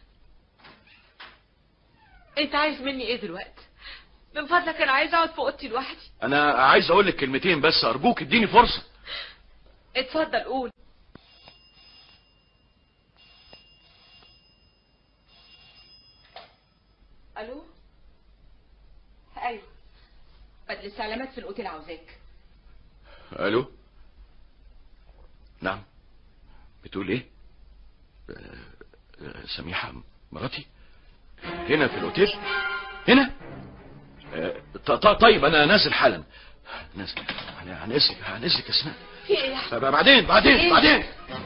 انت عايز مني ايه دلوقتي؟ من فضلك انا عايز اقعد في اوضتي لوحدي. انا عايز اقول لك كلمتين بس، ارجوك اديني فرصة. اتفضل قول. الو. ايوه، بدل السلامات في الاوتيل عاوزاك. الو. نعم، بتقول ايه؟ سميحة مراتي هنا في الاوتيل؟ هنا؟ طيب انا نازل حالا، نازل. هنسلك هنسلك يا سناء. في ايه يا احمد؟ بعدين بعدين إيه؟ بعدين.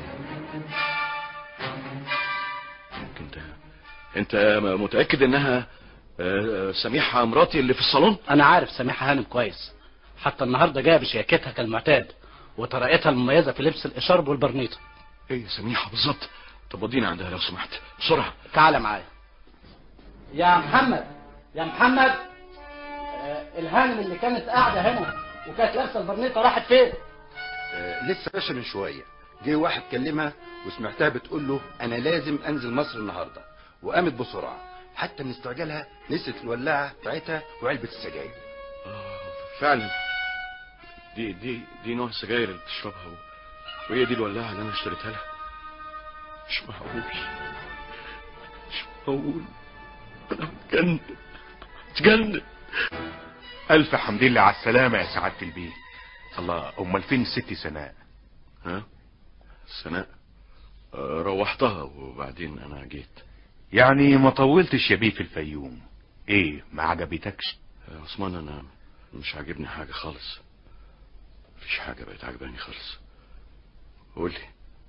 انت انت متأكد انها سميحة مراتي اللي في الصالون؟ انا عارف سميحة هانم كويس، حتى النهارده جايه بشياكتها كالمعتاد وطريقتها المميزة في لبس الاشارب والبرنيطة. هي سميحة بالظبط. طب ودينا عندها لو سمحت بسرعة. تعال معايا يا محمد. يا محمد، آه الهانم اللي كانت قاعدة هنا وكانت لابسة البرنيطة راحت فين؟ آه لسه باشا من شوية جه واحد كلمها وسمعتها بتقول له انا لازم انزل مصر النهارده، وقامت بسرعة حتى من استعجالها نسيت الولاعة بتاعتها وعلبة السجاير. آه فعلا، دي دي دي نوع السجاير اللي بتشربها، وهي دي الولاعة اللي انا اشتريتها لها. مش معقول مش معقول، انا اتجنن اتجنن. الف حمد لله على السلامة يا سعادة البيه. الله، امال فين الست سناء؟ ها سناء؟ آه روحتها وبعدين انا جيت. يعني ما طولتش يا بيه في الفيوم؟ ايه ما عجبتكش؟ يا عثمان انا مش عاجبني حاجة خالص، مفيش حاجة بقت عجباني خالص. قولي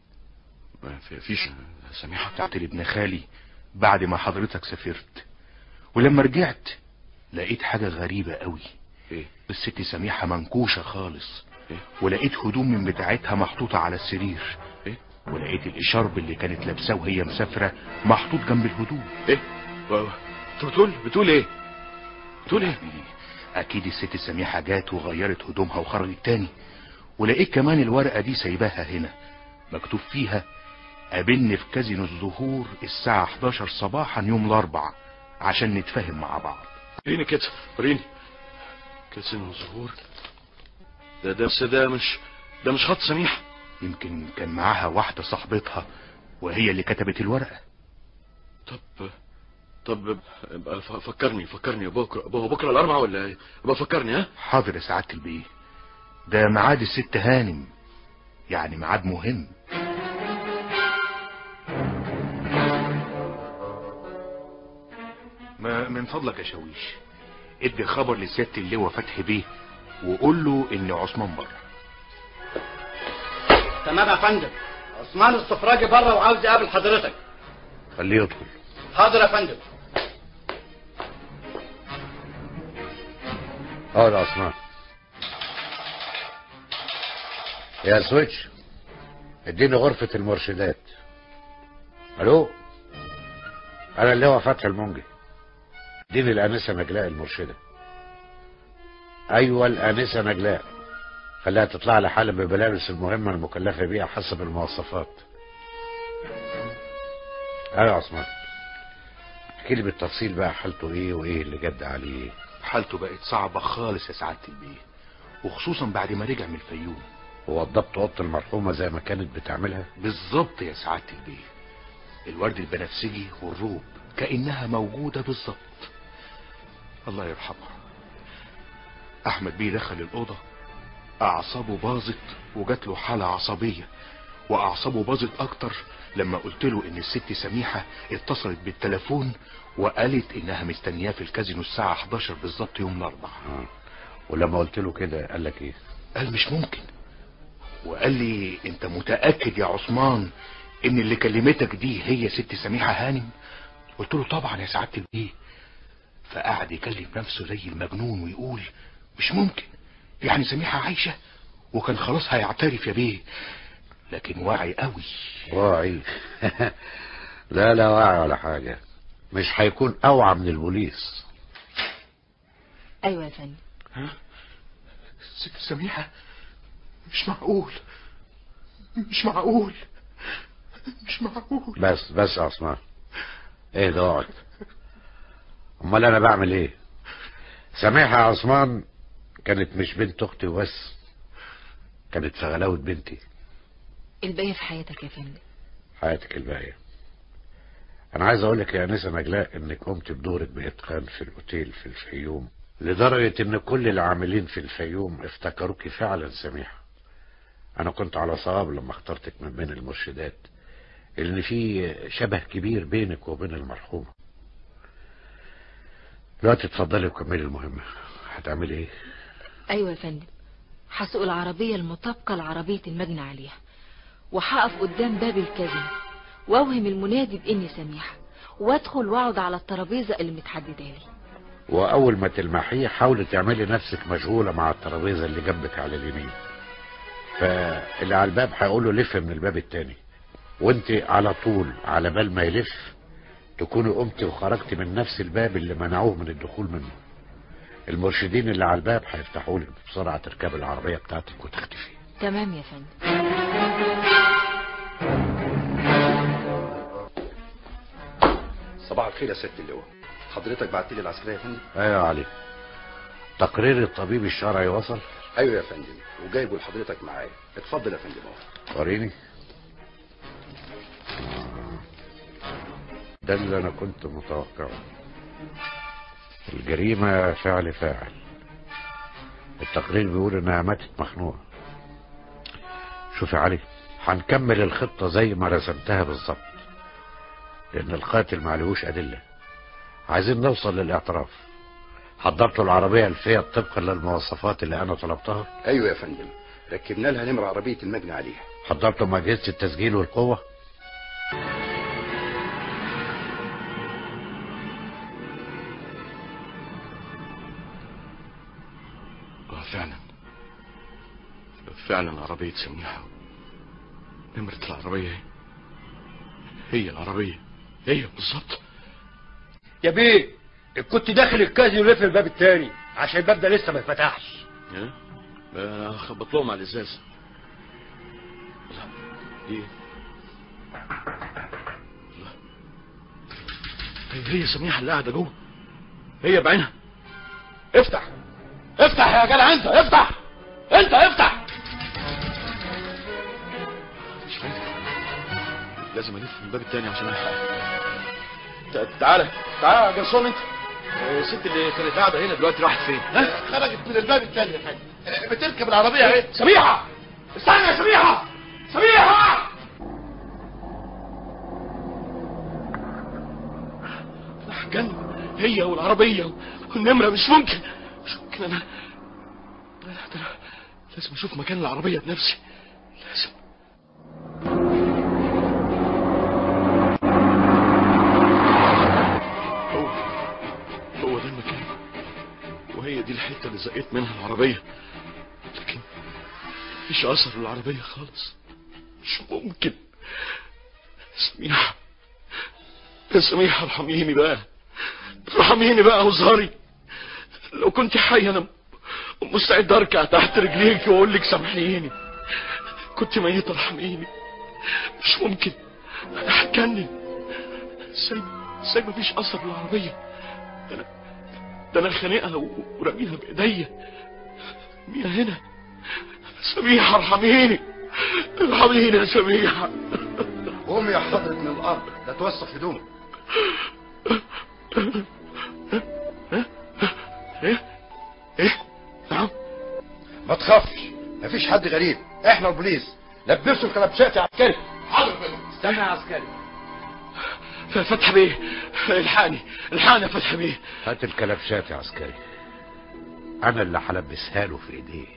ما فيش سميحة؟ بتاعت ابن خالي بعد ما حضرتك سافرت، ولما رجعت لقيت حاجة غريبة قوي. ايه؟ الست سميحة منكوشة خالص. إيه؟ ولقيت هدوم من بتاعتها محطوطة على السرير. ايه؟ ولقيت الاشارب اللي كانت لابساه وهي مسافرة محطوط جنب الهدوم. ايه؟ بتقول بتقول ايه؟ بتقول ايه؟ اكيد الست سميحة جات وغيرت هدومها وخرجت تاني. ولقيت كمان الورقة دي سايباها هنا مكتوب فيها قابلني في كازينو الزهور الساعة حداشر صباحا يوم الاربع عشان نتفاهم مع بعض. وريني كده، وريني. كازينو الزهور ده ده بس ده مش ده مش خط سميحة. يمكن كان معاها واحدة صاحبتها وهي اللي كتبت الورقة. طب طب فكرني فكرني بكره بكره الاربعاء ولا ايه؟ ابقى فكرني. ها حاضر يا سعادة البيه، ده ميعاد الست هانم، يعني ميعاد مهم. ما من فضلك يا شاويش ادي خبر لسيادة اللواء فتحي بيه وقول له ان عثمان بره. تمام يا فندم. عثمان السفراجي بره وعاوز يقابل حضرتك. خليه يدخل. حاضر يا فندم. اقعد يا عثمان. يا سويتش اديني غرفة المرشدات. الو، انا اللي هو فتحي المنجي. اديني الانسة نجلاء المرشدة. ايوه الانسة نجلاء، خليها تطلع لي حالا بملابس المهمة المكلفة بيها حسب المواصفات. ايوه يا عثمان، احكي لي بالتفصيل بقى حالته ايه وايه اللي جد عليه. حالته بقت صعبة خالص يا سعادة البيه، وخصوصا بعد ما رجع من الفيوم. ووضبت اوضه المرحومه زي ما كانت بتعملها؟ بالظبط يا سعادة البيه، الورد البنفسجي والروب كأنها موجودة بالظبط. الله يرحمها، احمد بيه دخل الاوضة اعصابه باظت وجات له حالة عصبية، واعصابه باظت اكتر لما قلت له ان الست سميحة اتصلت بالتليفون وقالت انها مستنياه في الكازينو الساعة حداشر بالظبط يوم الاربعاء. آه. ولما قلت له كده قال لك ايه؟ قال مش ممكن، وقال لي انت متأكد يا عثمان ان اللي كلمتك دي هي ست سميحة هانم؟ قلت له طبعا يا سعادة البيه. فقعد يكلم نفسه زي المجنون ويقول مش ممكن، يعني سميحة عايشة، وكان خلاص هيعترف يا بيه، لكن واعي قوي. واعي؟ لا لا واعي ولا حاجة، مش هيكون اوعى من البوليس. ايوه يا فندم. ها؟ ست سميحة؟ مش معقول، مش معقول، مش معقول. بس بس يا عثمان، ايه ده؟ اقعد. امال انا بعمل ايه؟ سميحة يا عثمان كانت مش بنت اختي وبس، كانت في غلاوة بنتي. الباقي في حياتك يا فندم. حياتك الباقية. انا عايز اقول لك يا انسة نجلاء انك قمت بدورك باتقان في الاوتيل في الفيوم، لدرجة ان كل العاملين في الفيوم افتكروك فعلا سميحة. انا كنت على صواب لما اخترتك من بين المرشدات، لان في شبه كبير بينك وبين المرحومة. دلوقتي اتفضلي وكملي المهمة. هتعملي ايه؟ ايوه يا فندم، هسوق العربية المطابقة لعربية المجني عليها، وهقف قدام باب الكازينو واوهم المنادي باني سميحة، وادخل واقعد على الترابيزة اللي متحددة لي. واول ما تلمحيه حاولي تعملي نفسك مشغولة مع الترابيزة اللي جنبك على اليمين، فاللي على الباب هيقوله لف من الباب التاني، وانت على طول على بال ما يلف تكوني قمتي وخرجتي من نفس الباب اللي منعوه من الدخول منه. المرشدين اللي على الباب هيفتحوا لك بسرعة تركب العربية بتاعتك وتختفي. تمام يا فندم. صباح الخير يا ست اللواء، حضرتك بعت لي العسكرية يا فندم؟ ايوه علي. تقرير الطبيب الشرعي وصل؟ ايوه يا فندم، وجايبه لحضرتك معايا. اتفضل يا فندم اهو. وريني. ده اللي انا كنت متوقعه. الجريمة فعل فاعل. التقرير بيقول انها ماتت مخنوقة. شوف يا علي، هنكمل الخطة زي ما رسمتها بالظبط، لان القاتل معلهوش ادلة. عايزين نوصل للاعتراف. حضرتوا العربية الفيات طبقا للمواصفات اللي انا طلبتها؟ ايوه يا فندم، ركبنا لها نمر عربية المجني عليها. حضرتوا اجهزة التسجيل والقوة؟ فعلا فعلا عربية سميحة، نمرة العربية هي العربية، هي بالظبط. يا بيه كنت داخل الكازينو لف الباب التاني عشان الباب ده لسه ما اتفتحش. ايه؟ انا خبط لهم على الازاز. ايه؟ هي هي سميحة اللي قاعدة جوه، هي بعينها. افتح افتح يا جدع، انت افتح، انت افتح. مش فاهم، لازم الف من الباب التاني عشان الحق. تعالى تعالى يا جرسون، انت الست اللي كانت قاعده هنا دلوقتي راحت فين؟ ها؟ خرجت من الباب التاني يا فندم، بتركب العربيه اهي. سميحة استنى يا سميحة، سميحة. جن هي والعربية والنمرة، مش ممكن مش ممكن. انا انا لازم اشوف مكان العربية بنفسي، لازم. هو هو ده المكان، وهي دي الحتة اللي زقيت منها العربية، لكن مفيش اثر للعربية خالص، مش ممكن. سميحة يا سميحة ارحميني بقى، ارحميني بقى وظهري. لو كنت حي انا مستعد اركع تحت رجليك واقول لك سامحيني. كنت ميت ارحميني، مش ممكن، انا هتجنن. ازاي ازاي مفيش اثر للعربيه؟ ده انا ده انا خانقها ورميها بايديا. ميا هنا، سميحة ارحميني، ارحميني يا سميحة. قوم يا حضرة من الارض، لا توسخ هدومك. ايه ايه نعم؟ ما تخافش، مفيش حد غريب، احنا البوليس. لبسوا الكلبشات يا عسكري. حاضر بيه. استنى يا عسكري. فتحي بيه، الحقني الحقني يا فتحي بيه. هات الكلبشات يا عسكري، انا اللي هلبسها له في ايديه.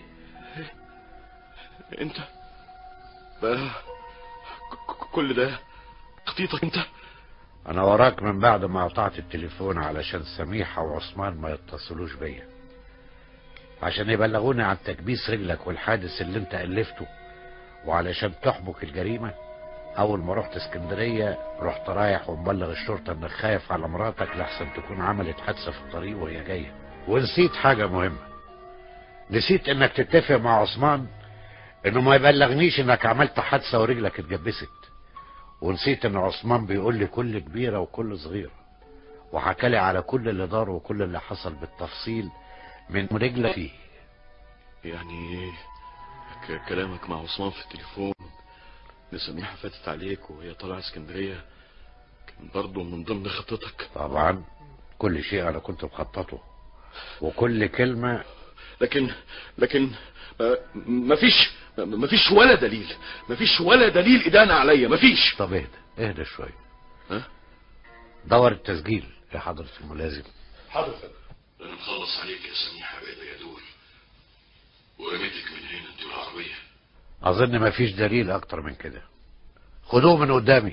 انت بقى كل ده خطيتك انت؟ انا وراك من بعد ما قطعت التليفون علشان سميحة وعثمان ما يتصلوش بيا، عشان يبلغوني عن تكبيس رجلك والحادث اللي انت ألفته، وعلشان تحبك الجريمة. اول ما رحت اسكندرية رحت رايح ومبلغ الشرطة انك خايف على مراتك لحسن تكون عملت حادثة في الطريق وهي جاية. ونسيت حاجة مهمة، نسيت انك تتفق مع عثمان انه ما يبلغنيش انك عملت حادثة ورجلك اتجبست. ونسيت ان عثمان بيقول لي كل كبيرة وكل صغيرة، وحكالي على كل اللي دار وكل اللي حصل بالتفصيل من رجلك فيه. يعني ك- كلامك مع عثمان في التليفون ان سميحة فاتت عليك وهي طالعة اسكندرية كان برضه من ضمن خطتك؟ طبعا كل شيء انا كنت مخططه وكل كلمة. لكن لكن مفيش مفيش ولا دليل، مفيش ولا دليل ادانة عليا، مفيش. طب اهدى اهدى شوية. ها؟ دور التسجيل يا حضرة الملازم. حاضر. انا مخلص عليك يا سميحة بقى دول ورميتك من هنا انت والعربية. اظن مفيش دليل اكتر من كده، خدوه من قدامي.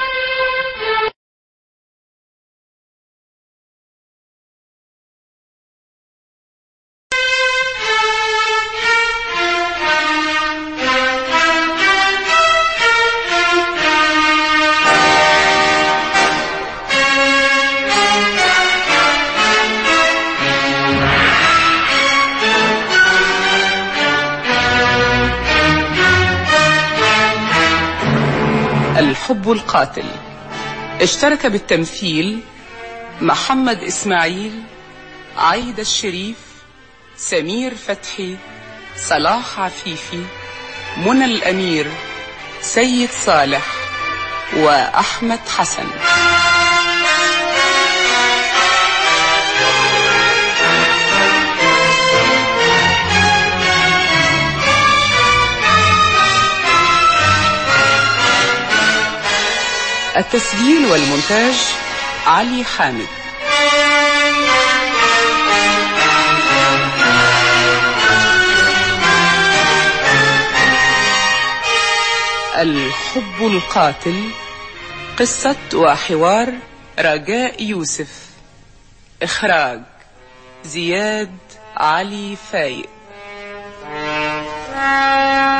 الحب القاتل. اشترك بالتمثيل محمد إسماعيل، عايدة الشريف، سمير فتحي، صلاح عفيفي، منى الأمير، سيد صالح، وأحمد حسن. التسجيل والمونتاج علي حامد. الحب القاتل، قصة وحوار رجاء يوسف، إخراج زياد علي فايق.